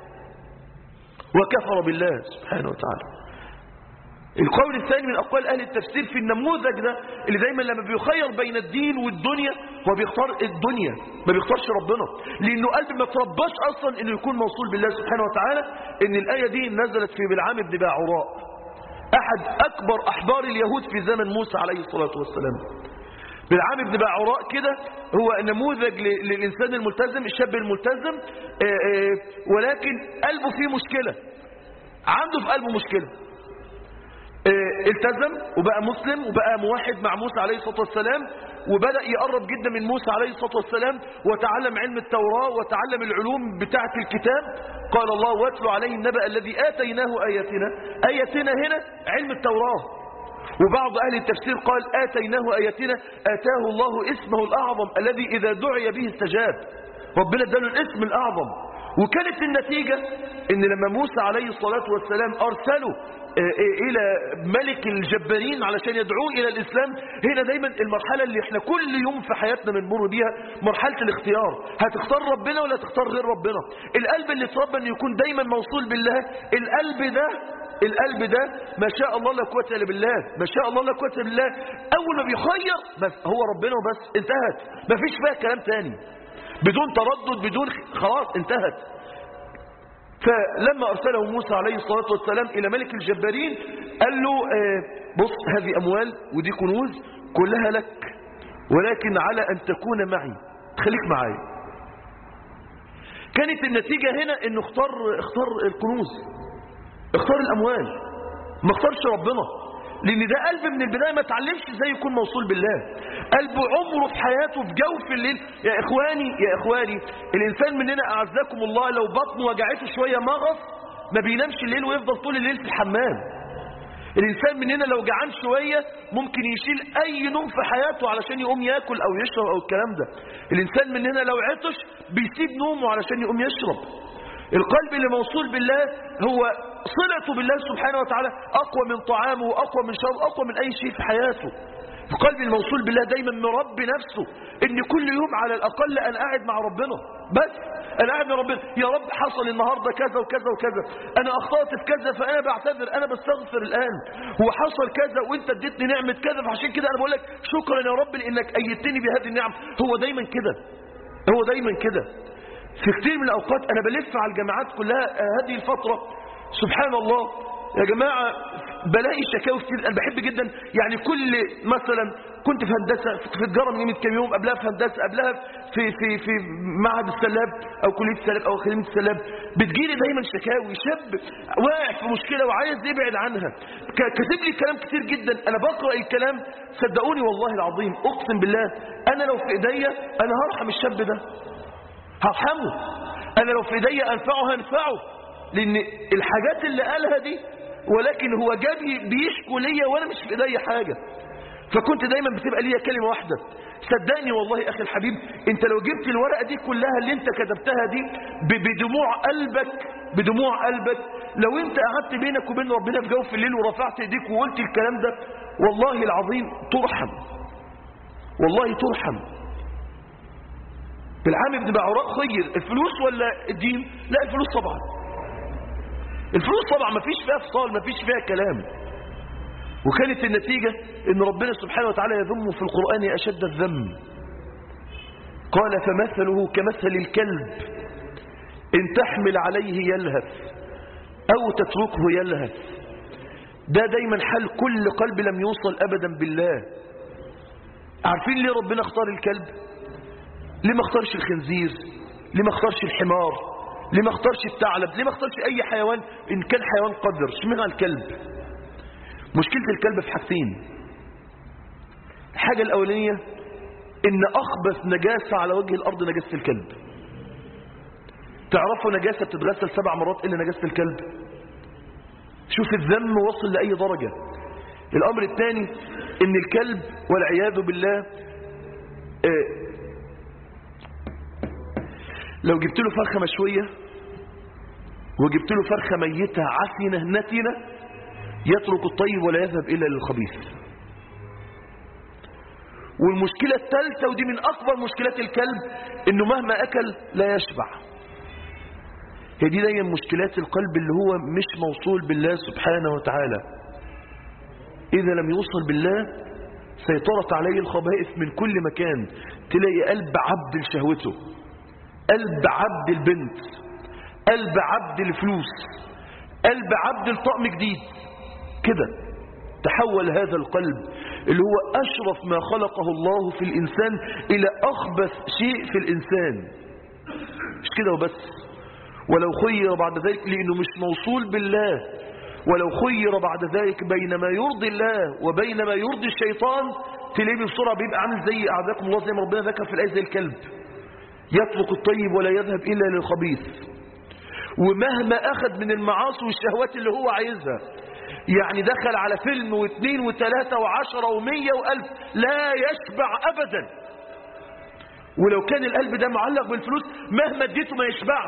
وكفر بالله سبحانه وتعالى. القول الثاني من أقوال أهل التفسير في النموذج ده اللي دايما لما بيخير بين الدين والدنيا هو بيختار الدنيا، ما بيختارش ربنا، لأنه قلب ما ترباش أصلا إنه يكون موصول بالله سبحانه وتعالى. إن الآية دي نزلت في بلعام بن باعوراء، أحد أكبر أحبار اليهود في زمن موسى عليه الصلاة والسلام. بلعام بن باعوراء كده هو نموذج للإنسان الملتزم، الشاب الملتزم، ولكن قلبه فيه مشكلة، عنده في قلبه مشكلة. التزم وبقى مسلم وبقى موحد مع موسى عليه الصلاة والسلام، وبدأ يقرب جدا من موسى عليه الصلاة والسلام، وتعلم علم التوراة وتعلم العلوم بتاعة الكتاب. قال الله: واتلو عليه النبأ الذي آتيناه آياتنا. آياتنا هنا علم التوراة. وبعض أهل التفسير قال: آتيناه آياتنا، آتاه الله اسمه الأعظم الذي إذا دعي به استجاب. ربنا اداله الاسم الأعظم. وكانت النتيجة ان لما موسى عليه الصلاة والسلام أرسله إلى ملك الجبارين علشان يدعوه إلى الإسلام، هنا دايما المرحلة اللي احنا كل يوم في حياتنا بنمر بيها، مرحلة الاختيار. هتختار ربنا ولا تختار غير ربنا؟ القلب اللي اتربى انه يكون دايما موصول بالله، القلب ده ما شاء الله لا قوة الا بالله، ما شاء الله لا قوة الا بالله. اول ما بيخير بس هو ربنا وبس، انتهت، ما فيش فيها كلام تاني، بدون تردد، بدون خلاص انتهت. فلما أرسله موسى عليه الصلاة والسلام إلى ملك الجبارين قال له: بص، هذه أموال ودي كنوز كلها لك، ولكن على أن تكون معي، خليك معي. كانت النتيجة هنا أنه اختار الكنوز، اختار الأموال، ما اختارش ربنا، لأن ده قلب من البداية ما تعلمش ازاي يكون موصول بالله. قلبه عمره في حياته في جوف الليل. يا إخواني الإنسان مننا أعزكم الله لو بطنه وجعته شوية مغص ما بينامش الليل ويفضل طول الليل في الحمام. الإنسان مننا لو جعان شوية ممكن يشيل أي نوم في حياته علشان يقوم يأكل أو يشرب أو الكلام ده. الإنسان مننا لو عطش بيسيب نومه علشان يقوم يشرب. القلب اللي موصول بالله هو صلته بالله سبحانه وتعالى أقوى من طعامه وأقوى من شرب، أقوى من أي شيء في حياته. القلب الموصول بالله دايما مربي نفسه ان كل يوم على الأقل أنا قاعد مع ربنا، بس أنا قاعد مع ربنا. يا رب حصل النهاردة كذا وكذا وكذا، أنا أخطأت في كذا فأنا بعتذر، أنا بستغفر الآن، هو حصل كذا وأنت اديتني نعمة كذا فعشان كده أنا بقول لك شكرا يا رب لأنك أيدتني بهذه النعم. هو دايما كده، هو دايما كده. في كتير من الأوقات أنا بلف على الجامعات كلها هذه الفترة، سبحان الله يا جماعة بلاقي شكاوي كتير. أنا بحب جدا يعني كل مثلا كنت في هندسة في تجارة من كام يوم، قبلها في هندسة، قبلها في معهد السلاب أو كلية السلاب أو أكاديمية السلاب، بتجيلي دايما شكاوي. شاب واقع في مشكلة وعايز يبعد عنها، كاتب لي كلام كتير جدا. أنا بقرأ الكلام صدقوني والله العظيم أقسم بالله أنا لو في إيديا أنا هرحم الشاب ده، هرحمه. أنا لو في إيديا أنفعه هنفعه، لأن الحاجات اللي قالها دي ولكن هو جابي بيشكو ليا وأنا مش في إيديا حاجة. فكنت دايما بتبقى ليا كلمة واحدة، صدقني والله أخي الحبيب، أنت لو جبت الورقة دي كلها اللي أنت كتبتها دي بدموع قلبك، لو أنت قعدت بينك وبين ربنا في جوف الليل ورفعت إيديك وقلت الكلام ده والله العظيم ترحم، والله ترحم. بالعام بن باعوراء خير الفلوس ولا الدين؟ لا الفلوس طبعا، الفلوس طبعا ما فيش فيها فصال، ما فيش فيها كلام. وكانت النتيجة ان ربنا سبحانه وتعالى يذم في القرآن أشد الذم. قال: فمثله كمثل الكلب إن تحمل عليه يلهث أو تتركه يلهث. ده دايما حال كل قلب لم يوصل أبدا بالله. عارفين ليه ربنا اختار الكلب؟ ليه ما اختارش الخنزير؟ ليه ما اختارش الحمار؟ ليه ما اختارش الثعلب؟ ليه ما اختارش أي حيوان إن كان حيوان قدر؟ اشمعنى الكلب؟ مشكلة الكلب في حاجتين. الحاجة الأولانية إن أخبث نجاسة على وجه الأرض نجاسة الكلب. تعرفوا نجاسة بتتغسل 7 مرات إلا نجاسة الكلب؟ شوف الذم وصل لأي درجة. الأمر الثاني إن الكلب والعياذ بالله لو جبت له فرخة مشوية وجبت له فرخة ميتة عفنة نتنة يترك الطيب ولا يذهب إلا للخبيث. والمشكلة الثالثة ودي من أكبر مشكلات الكلب إنه مهما أكل لا يشبع. هي دي دايما مشكلات القلب اللي هو مش موصول بالله سبحانه وتعالى. إذا لم يوصل بالله سيطرت عليه الخبائث من كل مكان. تلاقي قلب عبد لشهوته، قلب عبد البنت، قلب عبد الفلوس، قلب عبد الطقم جديد كده. تحول هذا القلب اللي هو أشرف ما خلقه الله في الإنسان إلى أخبث شيء في الإنسان. مش كده وبس، ولو خير بعد ذلك، لأنه مش موصول بالله، ولو خير بعد ذلك بين ما يرضي الله وبين ما يرضي الشيطان، تلاقيه بسرعة بيبقى عامل زي أعداكم الله، زي ما ربنا ذكر في الآية، زي الكلب يترك الطيب ولا يذهب إلا للخبيث. ومهما أخذ من المعاصي والشهوات اللي هو عايزها، يعني دخل على فيلم واثنين وثلاثة وعشرة ومية وألف، لا يشبع أبدا. ولو كان القلب ده معلق بالفلوس مهما اديته ما يشبعش،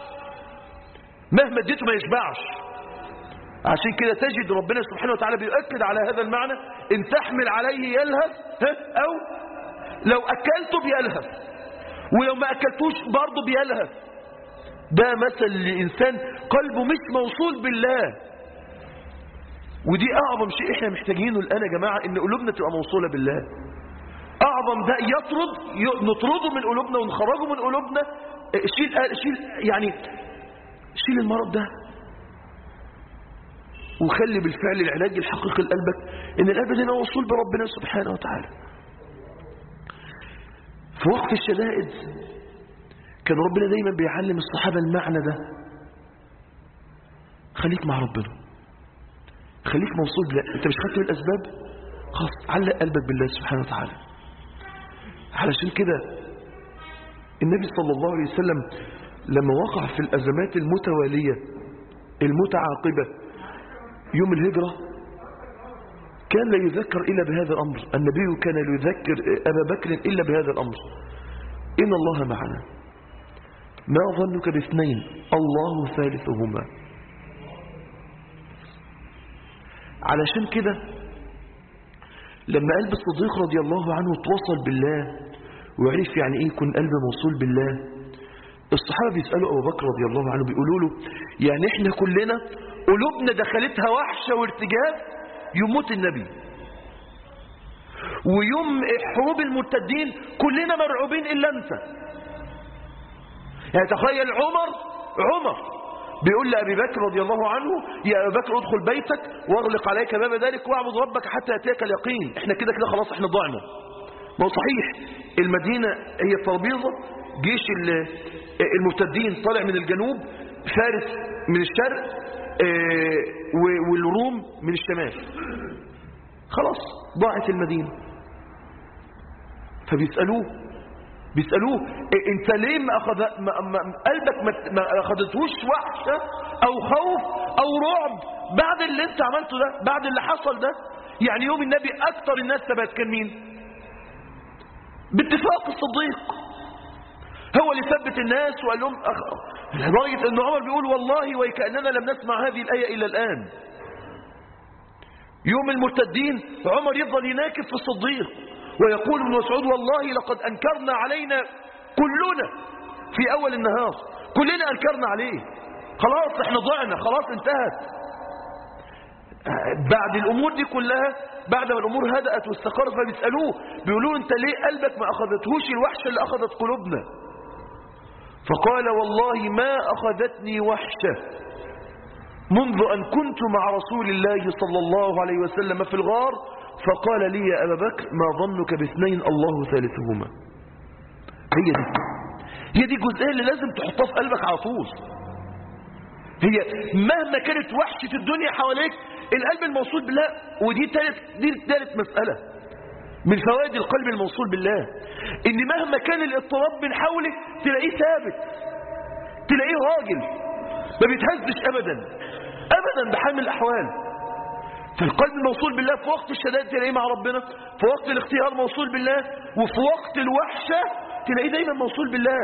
مهما اديته ما يشبعش. عشان كده تجد ربنا سبحانه وتعالى بيؤكد على هذا المعنى: إن تحمل عليه يلهث، أو لو أكلته بيلهث، ولو ما أكلتوش برضه بيلهث. ده مثل لإنسان قلبه مش موصول بالله. ودي أعظم شيء إحنا محتاجينه الآن يا جماعة، إن قلوبنا تبقى موصولة بالله. أعظم ده نطرده من قلوبنا ونخرجه من قلوبنا. شيل المرض ده، وخلي بالفعل العلاج الحقيقي لقلبك إن القلب ده موصول بربنا سبحانه وتعالى. في وقت الشدائد كان ربنا دايما بيعلم الصحابة المعنى ده: خليك مع ربنا، خليك موصول بالله. انت مش خدت بالاسباب، خلاص علق قلبك بالله سبحانه وتعالى. علشان كده النبي صلى الله عليه وسلم لما وقع في الازمات المتوالية المتعاقبة يوم الهجرة كان لا يذكر إلا بهذا الأمر. النبي كان لا يذكر أبا بكر إلا بهذا الأمر: إن الله معنا، ما ظنك باثنين الله ثالثهما. علشان كده لما قلب الصديق رضي الله عنه اتوصل بالله وعرف يعني ايه يكون قلب موصول بالله، الصحابة بيسألوا أبو بكر رضي الله عنه، بيقولوا له: يعني احنا كلنا قلوبنا دخلتها وحشة وارتجاف يوم موت النبي، ويوم حروب المرتدين كلنا مرعوبين إلا أنت. يعني تخيل عمر بيقول لأبي بكر رضي الله عنه: يا أبي بكر ادخل بيتك واغلق عليك باب ذلك واعبد ربك حتى يأتيك اليقين. احنا كده خلاص احنا ضعنا. ما هو صحيح المدينة هي الترابيزة، جيش المرتدين طالع من الجنوب، فارس من الشرق، والروم من الشمال. خلاص ضاعت المدينة. فبيسألوه انت ليه قلبك ما اخذتهوش وحشة او خوف او رعب بعد اللي انت عملته ده، بعد اللي حصل ده؟ يعني يوم النبي اكتر الناس ثبات كان مين؟ باتفاق الصديق، هو اللي ثبت الناس وقال لهم لدرجة ان عمر بيقول: والله وكأننا لم نسمع هذه الآية إلى الآن. يوم المرتدين عمر يفضل يناكب في الصديق ويقول ابن مسعود: والله لقد أنكرنا علينا كلنا في أول النهار، كلنا أنكرنا عليه، خلاص احنا ضعنا، خلاص انتهت. بعد الأمور دي كلها، بعد ما الأمور هدأت واستقرت، فبيسألوه بيقولوا: انت ليه قلبك ما أخذتهوش الوحشة اللي أخذت قلوبنا؟ فقال: والله ما أخذتني وحشة منذ أن كنت مع رسول الله صلى الله عليه وسلم في الغار فقال لي: يا أبا بكر ما ظنك باثنين الله ثالثهما. هي دي الجزئية اللي لازم تحطها في قلبك على طول. هي مهما كانت وحشة الدنيا حواليك، القلب الموصول بالله، ودي ثالث مسألة من فوائد القلب الموصول بالله، ان مهما كان الاضطراب من حولك تلاقيه ثابت، تلاقيه راجل ما بيتهزش ابدا بحال من الاحوال. فالقلب الموصول بالله في وقت الشدائد تلاقيه مع ربنا، في وقت الاختيار موصول بالله، وفي وقت الوحشة تلاقيه دايما موصول بالله.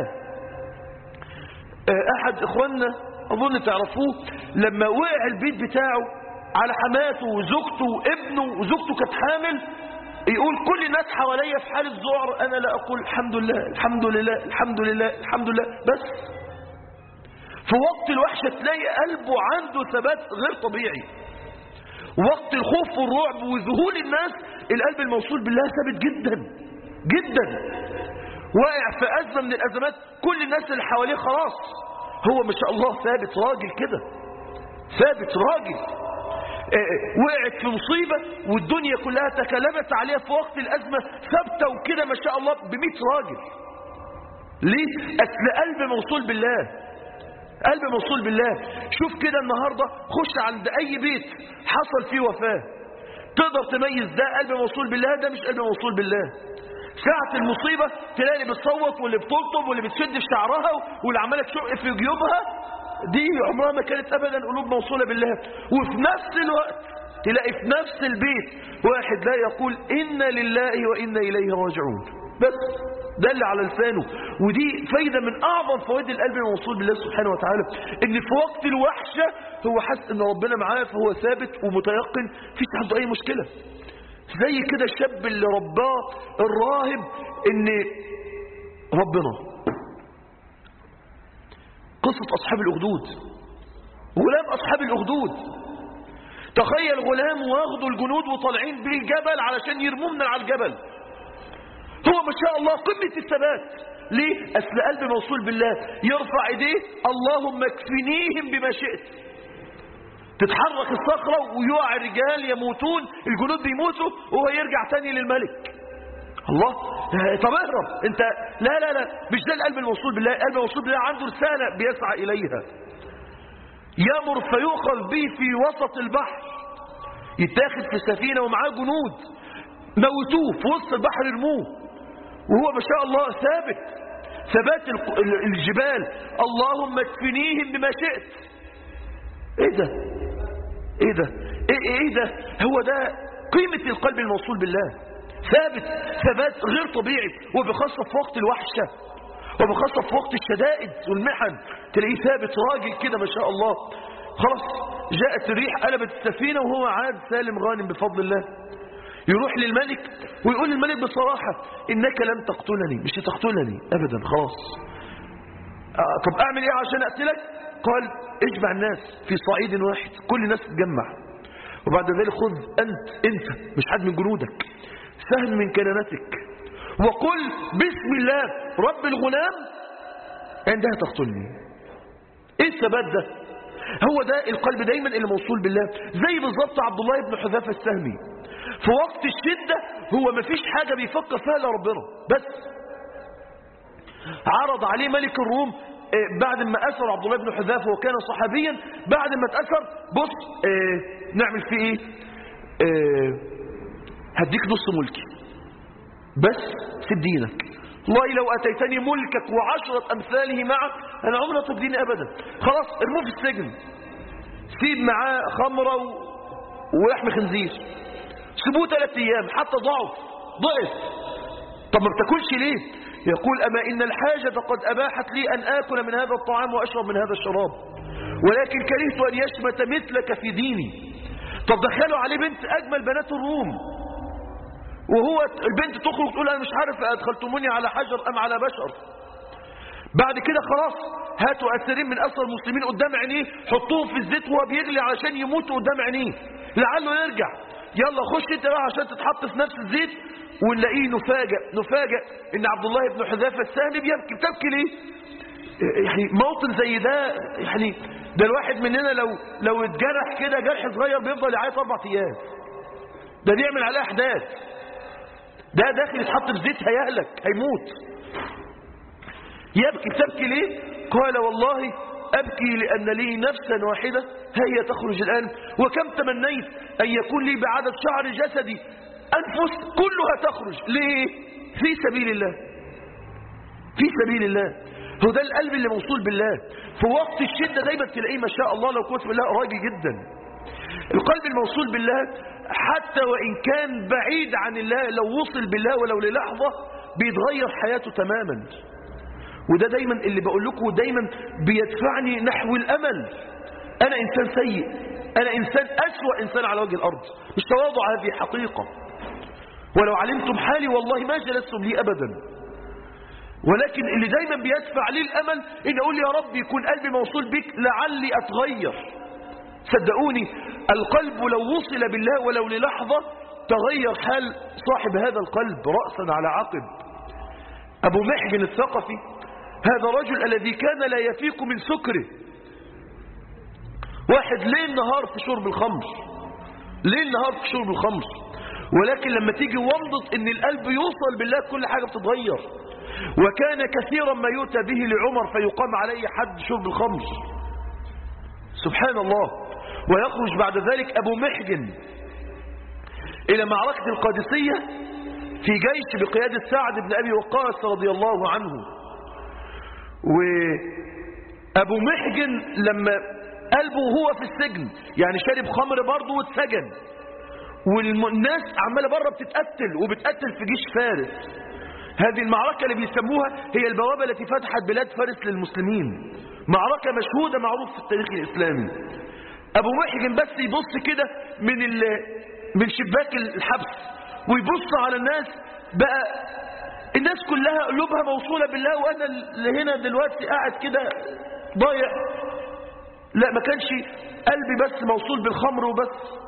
احد اخواننا اظن تعرفوه، لما وقع البيت بتاعه على حماته وزوجته وابنه، وزوجته كانت حامل، يقول: كل الناس حواليا في حالة ذعر، انا لا اقول الحمد لله الحمد لله الحمد لله الحمد لله. بس في وقت الوحشة تلاقي قلبه عنده ثبات غير طبيعي. وقت الخوف والرعب وذهول الناس، القلب الموصول بالله ثابت جدا جدا. واقع في أزمة من الأزمات، كل الناس اللي حواليه خلاص، هو ما شاء الله ثابت راجل كده، ثابت راجل. وقعت في مصيبة والدنيا كلها تكلمت عليها في وقت الأزمة ثابتة وكده ما شاء الله ب100 راجل. ليه؟ أصل قلب موصول بالله، قلب موصول بالله. شوف كده النهاردة خش عند أي بيت حصل فيه وفاة، تقدر تميز ده قلب موصول بالله ده مش قلب موصول بالله. ساعة المصيبة تلاقي اللي بتصوت واللي بتلطم واللي بتشد في شعرها واللي عمالة تشق في جيوبها، دي عمرها ما كانت أبدا قلوب موصولة بالله. وفي نفس الوقت تلاقي في نفس البيت واحد لا يقول إنا لله وإنا إليه راجعون، بس ده اللي على لسانه. ودي فايدة من أعظم فوائد القلب الموصول بالله سبحانه وتعالى، إن في وقت الوحشة هو حس إن ربنا معاه فهو ثابت ومتيقن مفيش عنده أي مشكلة. زي كده الشاب اللي رباه الراهب إن ربنا. قصة أصحاب الأخدود، غلام أصحاب الأخدود، تخيل غلام واخدوا الجنود وطالعين بيه الجبل علشان يرموه من على الجبل. هو ما شاء الله قمة الثبات. ليه؟ أصل قلب موصول بالله، يرفع ايديه اللهم اكفنيهم بما شئت، تتحرك الصخرة ويقع الرجال يموتون، الجنود بيموتوا وهو يرجع تاني للملك. الله، طب اهرب انت. لا لا لا، مش ده القلب الموصول بالله. القلب الموصول بالله عنده رسالة بيسعى إليها، يأمر فيؤخذ به في وسط البحر، يتاخد في سفينة ومعاه جنود، موتوه في وسط البحر، يرموه وهو ما شاء الله ثابت ثبات الجبال. اللهم اكفنيهم بما شئت. ايه ده؟ ايه ده؟ ايه ده؟ هو ده قيمة القلب الموصول بالله، ثابت ثبات غير طبيعي، وبخاصة في وقت الوحشة، وبخاصة في وقت الشدائد والمحن تلاقيه ثابت راجل كده ما شاء الله. خلاص جاءت الريح قلبت السفينة وهو عاد سالم غانم بفضل الله. يروح للملك ويقول للملك بصراحة إنك لم تقتلني، مش تقتلني أبدا خلاص. طب أعمل إيه عشان أقتلك؟ قال اجمع الناس في صعيد واحد، كل الناس تتجمع، وبعد ذلك خذ أنت مش حد من جنودك سهم من كنانتك وقل بسم الله رب الغلام، عندها تقتلني. ايه الثبات ده؟ هو ده القلب دايما اللي موصول بالله. زي بالظبط عبد الله بن حذافة السهمي، في وقت الشدة هو مفيش حاجة بيفكر فيها الا ربنا بس. عرض عليه ملك الروم بعد ما أسر عبد الله بن حذافة وكان صحابيا، بعد ما اتأسر بص نعمل فيه ايه؟ هديك نص ملكي بس سيب دينك. والله لو أتيتني ملكك و10 أمثاله معك أنا عمري أطلب ديني أبدا. خلاص ارموه في السجن، سيب معاه خمرة ولحم خنزير، سيبوه 3 أيام حتى ضعف. طب ما بتاكلش ليه؟ يقول أما إن الحاجة قد أباحت لي أن آكل من هذا الطعام وأشرب من هذا الشراب، ولكن كرهت أن يشمت مثلك في ديني. طب دخلوا عليه بنت أجمل بنات الروم، وهو البنت تخرج تقول أنا مش عارف أدخلتموني على حجر أم على بشر. بعد كده خلاص هاتوا أسرين من أسر المسلمين قدام عينيه، حطوهم في الزيت وهو بيغلي علشان يموتوا قدام عينيه لعله يرجع. يلا خش انت بقى عشان تتحط في نفس الزيت. ونلاقيه نفاجأ ان عبد الله بن حذافة السهمي بيبكي. بتبكي ليه؟ يعني موطن زي ده، يعني ده الواحد مننا لو اتجرح كده جرح صغير بيفضل يعيط 4 أيام، ده بيعمل عليه احداث، ده داخل يتحط في زيت هيهلك هيموت. يبكي. بتبكي ليه؟ قال والله أبكي لأن لي نفسا واحدة هي تخرج الآن، وكم تمنيت أن يكون لي بعدد شعر جسدي أنفس كلها تخرج. ليه؟ في سبيل الله، في سبيل الله. هو ده القلب اللي موصول بالله. في وقت الشدة دايما تلاقيه ما شاء الله لو كنت بالله راجل جدا. القلب الموصول بالله حتى وإن كان بعيد عن الله لو وصل بالله ولو للحظة بيتغير حياته تماما. وده دايما اللي بقول لكم دايما بيدفعني نحو الأمل. أنا إنسان سيء، أنا إنسان أسوأ إنسان على وجه الأرض، مش تواضع، هذه حقيقة. ولو علمتم حالي والله ما جلستم لي أبدا. ولكن اللي دايما بيدفع لي الأمل إن أقول يا رب يكون قلبي موصول بك لعلي أتغير. صدقوني القلب لو وصل بالله ولو للحظة تغير حال صاحب هذا القلب رأسا على عقب. أبو محجن الثقفي، هذا الرجل الذي كان لا يفيق من سكره، واحد ليل نهار في شرب الخمر، ليل نهار في شرب الخمر. ولكن لما تيجي ومضة ان القلب يوصل بالله كل حاجة بتتغير. وكان كثيرا ما يؤتى به لعمر فيقام عليه حد شرب الخمر. سبحان الله. ويخرج بعد ذلك أبو محجن إلى معركة القادسية في جيش بقيادة سعد بن أبي وقاص رضي الله عنه. وأبو محجن لما قلبه هو في السجن يعني شارب خمر برضه واتسجن، والناس عمالة بره بتتقتل وبتقتل في جيش فارس. هذه المعركة اللي بيسموها هي البوابة التي فتحت بلاد فارس للمسلمين، معركة مشهودة معروف في التاريخ الإسلامي. أبو محجن بس يبص كده من شباك الحبس ويبص على الناس، بقى الناس كلها قلوبها موصولة بالله، وأنا اللي هنا دلوقتي قاعد كده ضايع. لا، ما كانش قلبي بس موصول بالخمر وبس.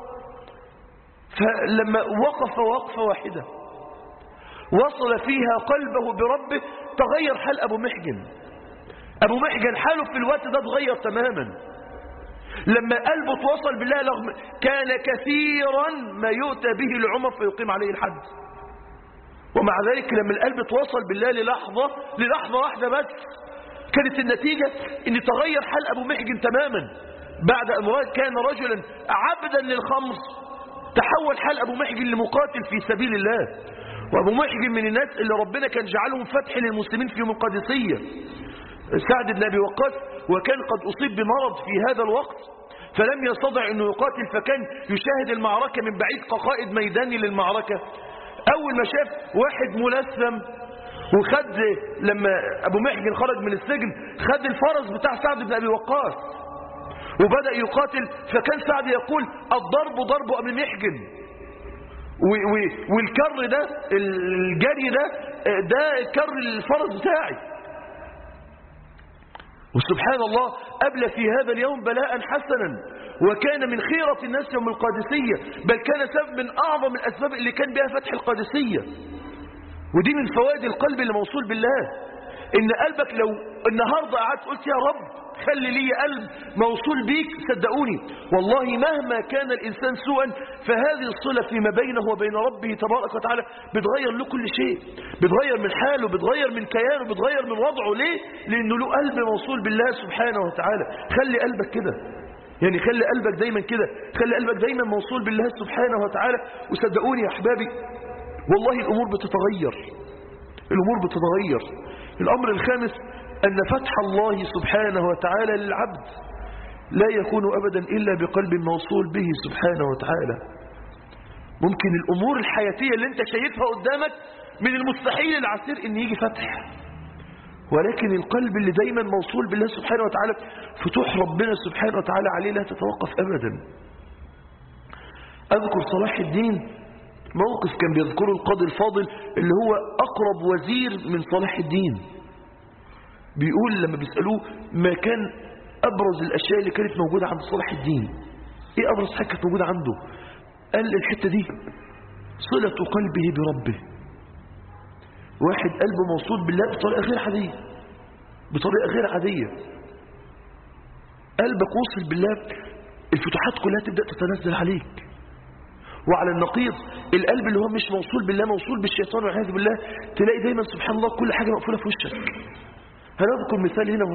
فلما وقف وقفة واحدة وصل فيها قلبه بربه تغير حال أبو محجن. أبو محجن حاله في الوقت ده اتغير تماما لما قلبه توصل بالله، رغم كان كثيرا ما يؤتى به لعمر فيقيم عليه الحد. ومع ذلك لما القلب توصل بالله للحظة واحدة بس، كانت النتيجة ان تغير حال أبو محجن تماما. بعد أن كان رجلا عبدا للخمر تحول حال أبو محجن لمقاتل في سبيل الله. وأبو محجن من الناس اللي ربنا كان جعلهم فتح للمسلمين في يوم القادسية، سعد بن أبي وقاص، وكان قد أصيب بمرض في هذا الوقت فلم يستطع أنه يقاتل، فكان يشاهد المعركة من بعيد كقائد ميداني للمعركة. أول ما شاف واحد ملثم وخد، لما أبو محجن خرج من السجن خد الفرس بتاع سعد بن أبي وقاص وبدأ يقاتل، فكان سعد يقول الضرب ضرب أبي محجن، والكر ده الجري ده كر الفرس بتاعي. وسبحان الله أبلى في هذا اليوم بلاء حسنا، وكان من خيرة الناس يوم القادسية، بل كان سبب من أعظم الأسباب اللي كان بها فتح القادسية. ودي من فوائد القلب اللي موصول بالله، إن قلبك لو النهاردة قعدت قلت يا رب خلي لي قلب موصول بيك، صدقوني والله مهما كان الإنسان سوءا فهذه الصلة فيما بينه وبين ربه تبارك وتعالى بتغير له كل شيء، بتغير من حاله، بتغير من كيانه، بتغير من وضعه. ليه؟ لأنه له قلب موصول بالله سبحانه وتعالى. خلي قلبك كده، يعني خلي قلبك دايما كده، خلي قلبك دايما موصول بالله سبحانه وتعالى. وصدقوني يا أحبابي والله الأمور بتتغير، الأمور بتتغير. الأمر الخامس أن فتح الله سبحانه وتعالى للعبد لا يكون أبدا إلا بقلب موصول به سبحانه وتعالى. ممكن الأمور الحياتية اللي انت شايفها قدامك من المستحيل العسير ان يجي فتح، ولكن القلب اللي دايما موصول بالله سبحانه وتعالى فتوح ربنا سبحانه وتعالى عليه لا تتوقف أبدا. أذكر صلاح الدين موقف كان بيذكره القاضي الفاضل اللي هو أقرب وزير من صلاح الدين، بيقول لما بيسألوه ما كان أبرز الأشياء اللي كانت موجودة عند صلاح الدين، إيه أبرز حاجة كانت موجودة عنده؟ قال الحتة دي صلة قلبه بربه. واحد قلبه موصول بالله بطريقة غير عادية، بطريقة غير عادية. قلبك وصل بالله الفتوحات كلها تبدأ تتنزل عليك. وعلى النقيض القلب اللي هو مش موصول بالله موصول بالشيطان والعياذ بالله، تلاقي دايما سبحان الله كل حاجة مقفولة في وشك. هنذكر مثال هنا.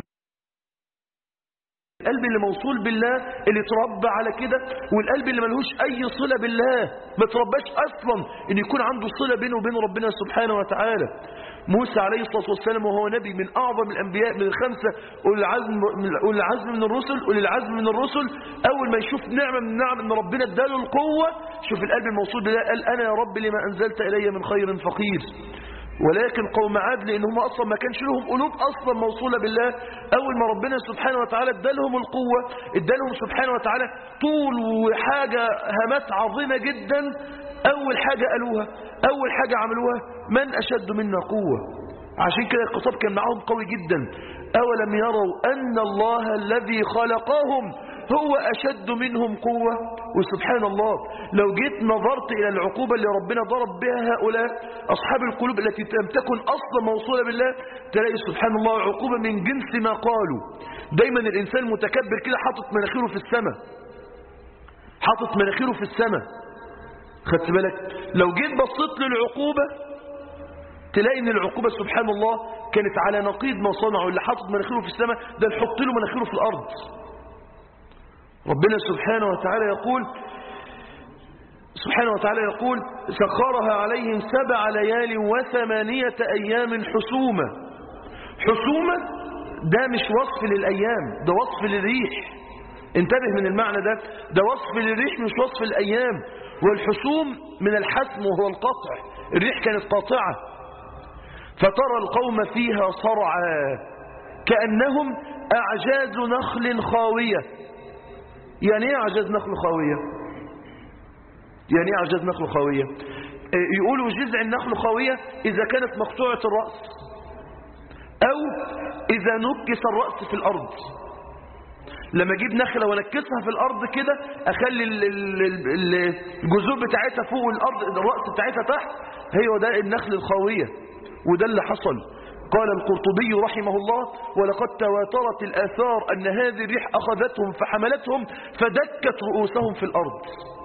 القلب اللي موصول بالله اللي تربى على كده، والقلب اللي ملهوش أي صلة بالله، ما ترباش أصلا إن يكون عنده صلة بينه وبين ربنا سبحانه وتعالى. موسى عليه الصلاة والسلام وهو نبي من أعظم الأنبياء، من الخمسة أولي العزم من الرسل، أول ما يشوف نعمة من النعم إن ربنا اداله القوة، شوف القلب الموصول بالله قال أنا يا رب لما أنزلت إلي من خير فقير. ولكن قوم عاد لأنهم أصلا ما كانش لهم قلوب أصلا موصولة بالله، أول ما ربنا سبحانه وتعالى ادالهم القوة، ادالهم سبحانه وتعالى طول وحاجة همات عظيمة جدا، أول حاجة قالوها، أول حاجة عملوها من أشد منا قوة. عشان كده الخطاب كان معهم قوي جدا. أولم يروا أن الله الذي خلقهم هو أشد منهم قوة. وسبحان الله لو جيت نظرت إلى العقوبة اللي ربنا ضرب بها هؤلاء أصحاب القلوب التي لم تكن أصلا موصولة بالله، تلاقي سبحان الله عقوبة من جنس ما قالوا. دايما الإنسان متكبر كده حاطط مناخيره في السماء، حاطط مناخيره في السماء. خدت بالك؟ لو جيت بصيت للعقوبة تلاقي ان العقوبة سبحان الله كانت على نقيض ما صنعوا. اللي حاطط مناخيره في السماء ده نحط له مناخيره في الأرض. ربنا سبحانه وتعالى يقول سخرها عليهم 7 ليال و8 أيام حسوما. حسوما ده مش وصف للأيام، ده وصف للريح. انتبه من المعنى ده وصف للريح مش وصف الأيام. والحسوم من الحسم وهو القطع، الريح كانت قاطعة. فترى القوم فيها صرعى كأنهم أعجاز نخل خاوية. يعني ايه أعجاز نخل خاوية؟ يعني ايه أعجاز نخل خاوية؟ يقولوا جذع النخل خاوية إذا كانت مقطوعة الرأس أو إذا نكس الرأس في الأرض. لما اجيب نخلة ونكسها في الأرض كده أخلي الجذور بتاعتها فوق الأرض، الرأس بتاعتها تحت، هي ده النخل الخاوية. وده اللي حصل. قال القرطبي رحمه الله ولقد تواترت الآثار أن هذه الريح أخذتهم فحملتهم فدكت رؤوسهم في الأرض.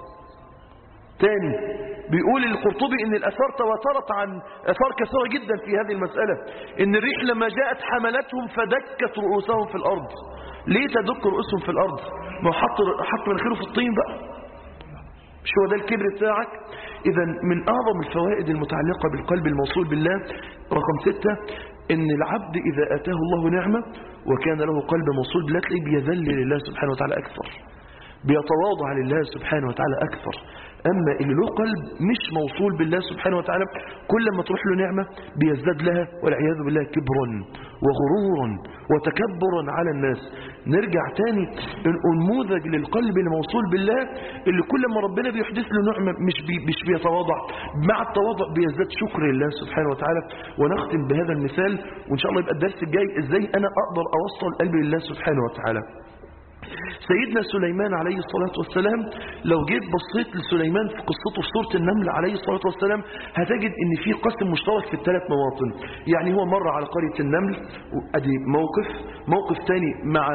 تاني بيقول القرطبي ان الآثار تواترت عن آثار كثيرة جدا في هذه المسألة، ان الريح لما جاءت حملتهم فدكت رؤوسهم في الأرض. ليه تدك رؤوسهم في الأرض؟ ما حط مناخيره في الطين بقى، مش هو ده الكبر بتاعك؟ إذا من أعظم الفوائد المتعلقة بالقلب الموصول بالله رقم 6 ان العبد إذا آتاه الله نعمة وكان له قلب موصول بالله تلاقيه بيذل لله سبحانه وتعالى أكثر، بيتواضع لله سبحانه وتعالى أكثر. أما اللي له قلب مش موصول بالله سبحانه وتعالى كل ما تروح له نعمة بيزداد لها والعياذ بالله كبرا وغرورا وتكبرا على الناس. نرجع تاني النموذج للقلب الموصول بالله اللي كل ما ربنا بيحدث له نعمة مش بيتواضع، مع التواضع بيزداد شكر لله سبحانه وتعالى. ونختم بهذا المثال وإن شاء الله يبقى الدرس الجاي إزاي أنا أقدر أوصل قلبي لله سبحانه وتعالى. سيدنا سليمان عليه الصلاة والسلام لو جيت بصيت لسليمان في قصته في سورة النمل عليه الصلاة والسلام هتجد ان في قسم مشترك في ال3 مواطن. يعني هو مر على قرية النمل، ادي موقف تاني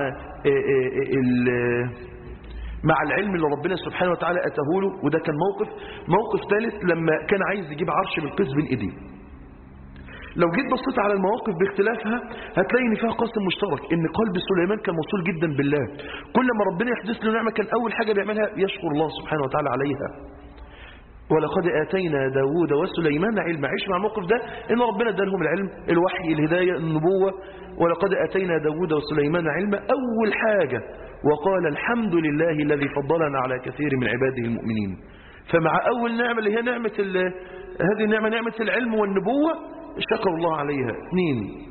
مع العلم اللي ربنا سبحانه وتعالى اتاه له، وده كان موقف ثالث لما كان عايز يجيب عرش بالقيس بين ايديه. لو جيت بصيت على المواقف باختلافها هتلاقي ان فيها قسم مشترك، ان قلب سليمان كان موصول جدا بالله. كل ما ربنا يحدث له نعمة كان اول حاجة بيعملها يشكر الله سبحانه وتعالى عليها. ولقد آتينا داود وسليمان علما. عيش مع الموقف ده ان ربنا ادالهم العلم، الوحي، الهداية، النبوة. ولقد آتينا داود وسليمان علما. اول حاجة وقال الحمد لله الذي فضلنا على كثير من عباده المؤمنين. فمع اول نعمة اللي هي هذه النعمة نعمة العلم والنبوة شكر الله عليها. 2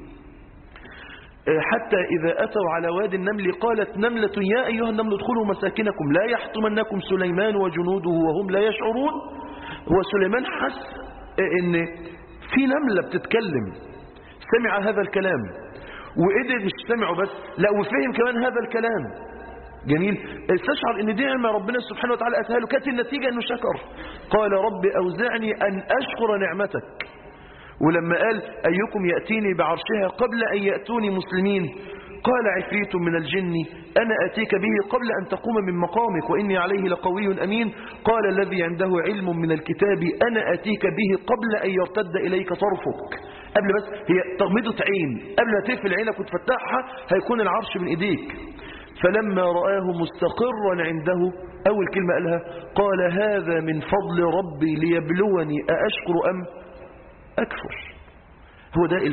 حتى إذا أتوا على وادي النمل قالت نملة يا أيها النمل ادخلوا مساكنكم لا يحطمنكم سليمان وجنوده وهم لا يشعرون. وسليمان حس إن في نملة بتتكلم، سمع هذا الكلام وقدر، مش سمعه بس لا وفهم كمان هذا الكلام. جميل. استشعر ان دي نعمة ربنا سبحانه وتعالى أتاها له، كانت النتيجة انه شكر. قال رب أوزعني أن أشكر نعمتك. ولما قال أيكم يأتيني بعرشها قبل أن يأتوني مسلمين قال عفريت من الجن أنا أتيك به قبل أن تقوم من مقامك وإني عليه لقوي أمين. قال الذي عنده علم من الكتاب أنا أتيك به قبل أن يرتد إليك طرفك. قبل بس هي تغمضة عين، قبل ما تقفل عينك وتفتحها هيكون العرش من إيديك. فلما رآه مستقرا عنده أول كلمة قالها قال هذا من فضل ربي ليبلوني أأشكر أم أكفر. هو ده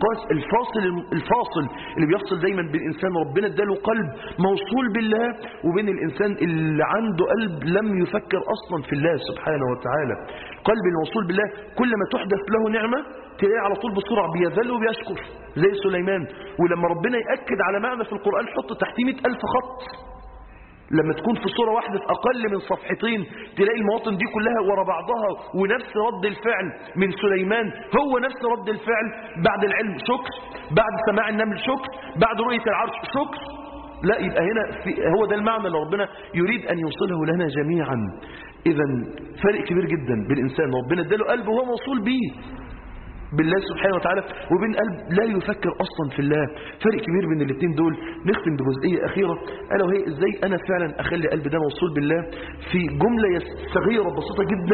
الفاصل اللي بيفصل دايما بين إنسان ربنا اداله قلب موصول بالله وبين الإنسان اللي عنده قلب لم يفكر أصلا في الله سبحانه وتعالى. قلب الموصول بالله كل ما تحدث له نعمة تلاقيه على طول بسرعة بيذل وبيشكر زي سليمان. ولما ربنا يأكد على معنى في القرآن حط تحتيه 100,000 خط. لما تكون في صورة واحدة في أقل من صفحتين تلاقي المواطن دي كلها ورا بعضها ونفس رد الفعل من سليمان هو نفس رد الفعل بعد العلم شكر، بعد سماع النمل شكر، بعد رؤية العرش شكر. لا يبقى هنا هو ده المعنى اللي ربنا يريد أن يوصله لنا جميعا. إذا فرق كبير جدا بالإنسان ربنا اداله قلب وهو موصول بيه بالله سبحانه وتعالى وبين قلب لا يفكر أصلا في الله. فرق كبير بين الاثنين دول. نختم بجزئية أخيرة ألا وهي إزاي أنا فعلا أخلي قلبي ده موصول بالله في جملة صغيرة بسيطة جدا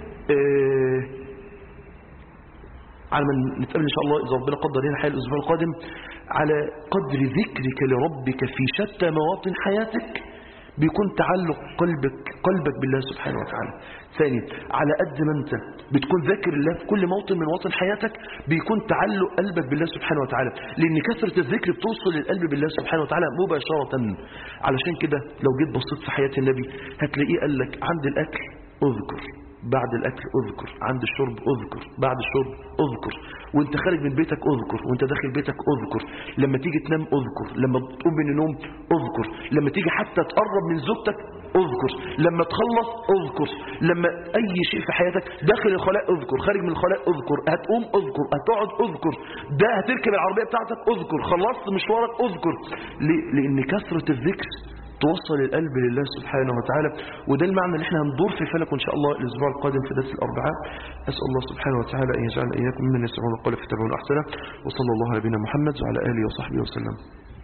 على ما نتقابل إن شاء الله إذا ربنا قدر لنا حياة الأسبوع القادم. على قدر ذكرك لربك في شتى مواطن حياتك بيكون تعلق قلبك بالله سبحانه وتعالى. ثاني، على قد ما أنت بتكون ذاكر الله في كل موطن من مواطن حياتك بيكون تعلق قلبك بالله سبحانه وتعالى، لأن كثرة الذكر بتوصل للقلب بالله سبحانه وتعالى مباشرة. علشان كده لو جيت بصيت في حياة النبي هتلاقيه قال لك عند الأكل أذكر، بعد الأكل أذكر، عند الشرب أذكر، بعد الشرب أذكر، وانت خارج من بيتك أذكر، وانت داخل بيتك أذكر، لما تيجي تنام أذكر، لما تقوم من النوم أذكر، لما تيجي حتى تقرب من زوجتك أذكر، لما تخلص أذكر، لما أي شيء في حياتك داخل الخلاء أذكر، خارج من الخلاء أذكر، هتقوم أذكر، هتقعد أذكر، ده هتركب العربية بتاعتك أذكر، خلصت مشوارك أذكر. لأن كثرة الذكر توصل القلب لله سبحانه وتعالى. وده المعنى اللي احنا هندور في فلك إن شاء الله الأسبوع القادم في درس الأربعاء. أسأل الله سبحانه وتعالى أن يجعل إياكم ممن يسمعون القول فيتبعون أحسنه. وصلى الله على نبينا محمد وعلى آله وصحبه وسلم.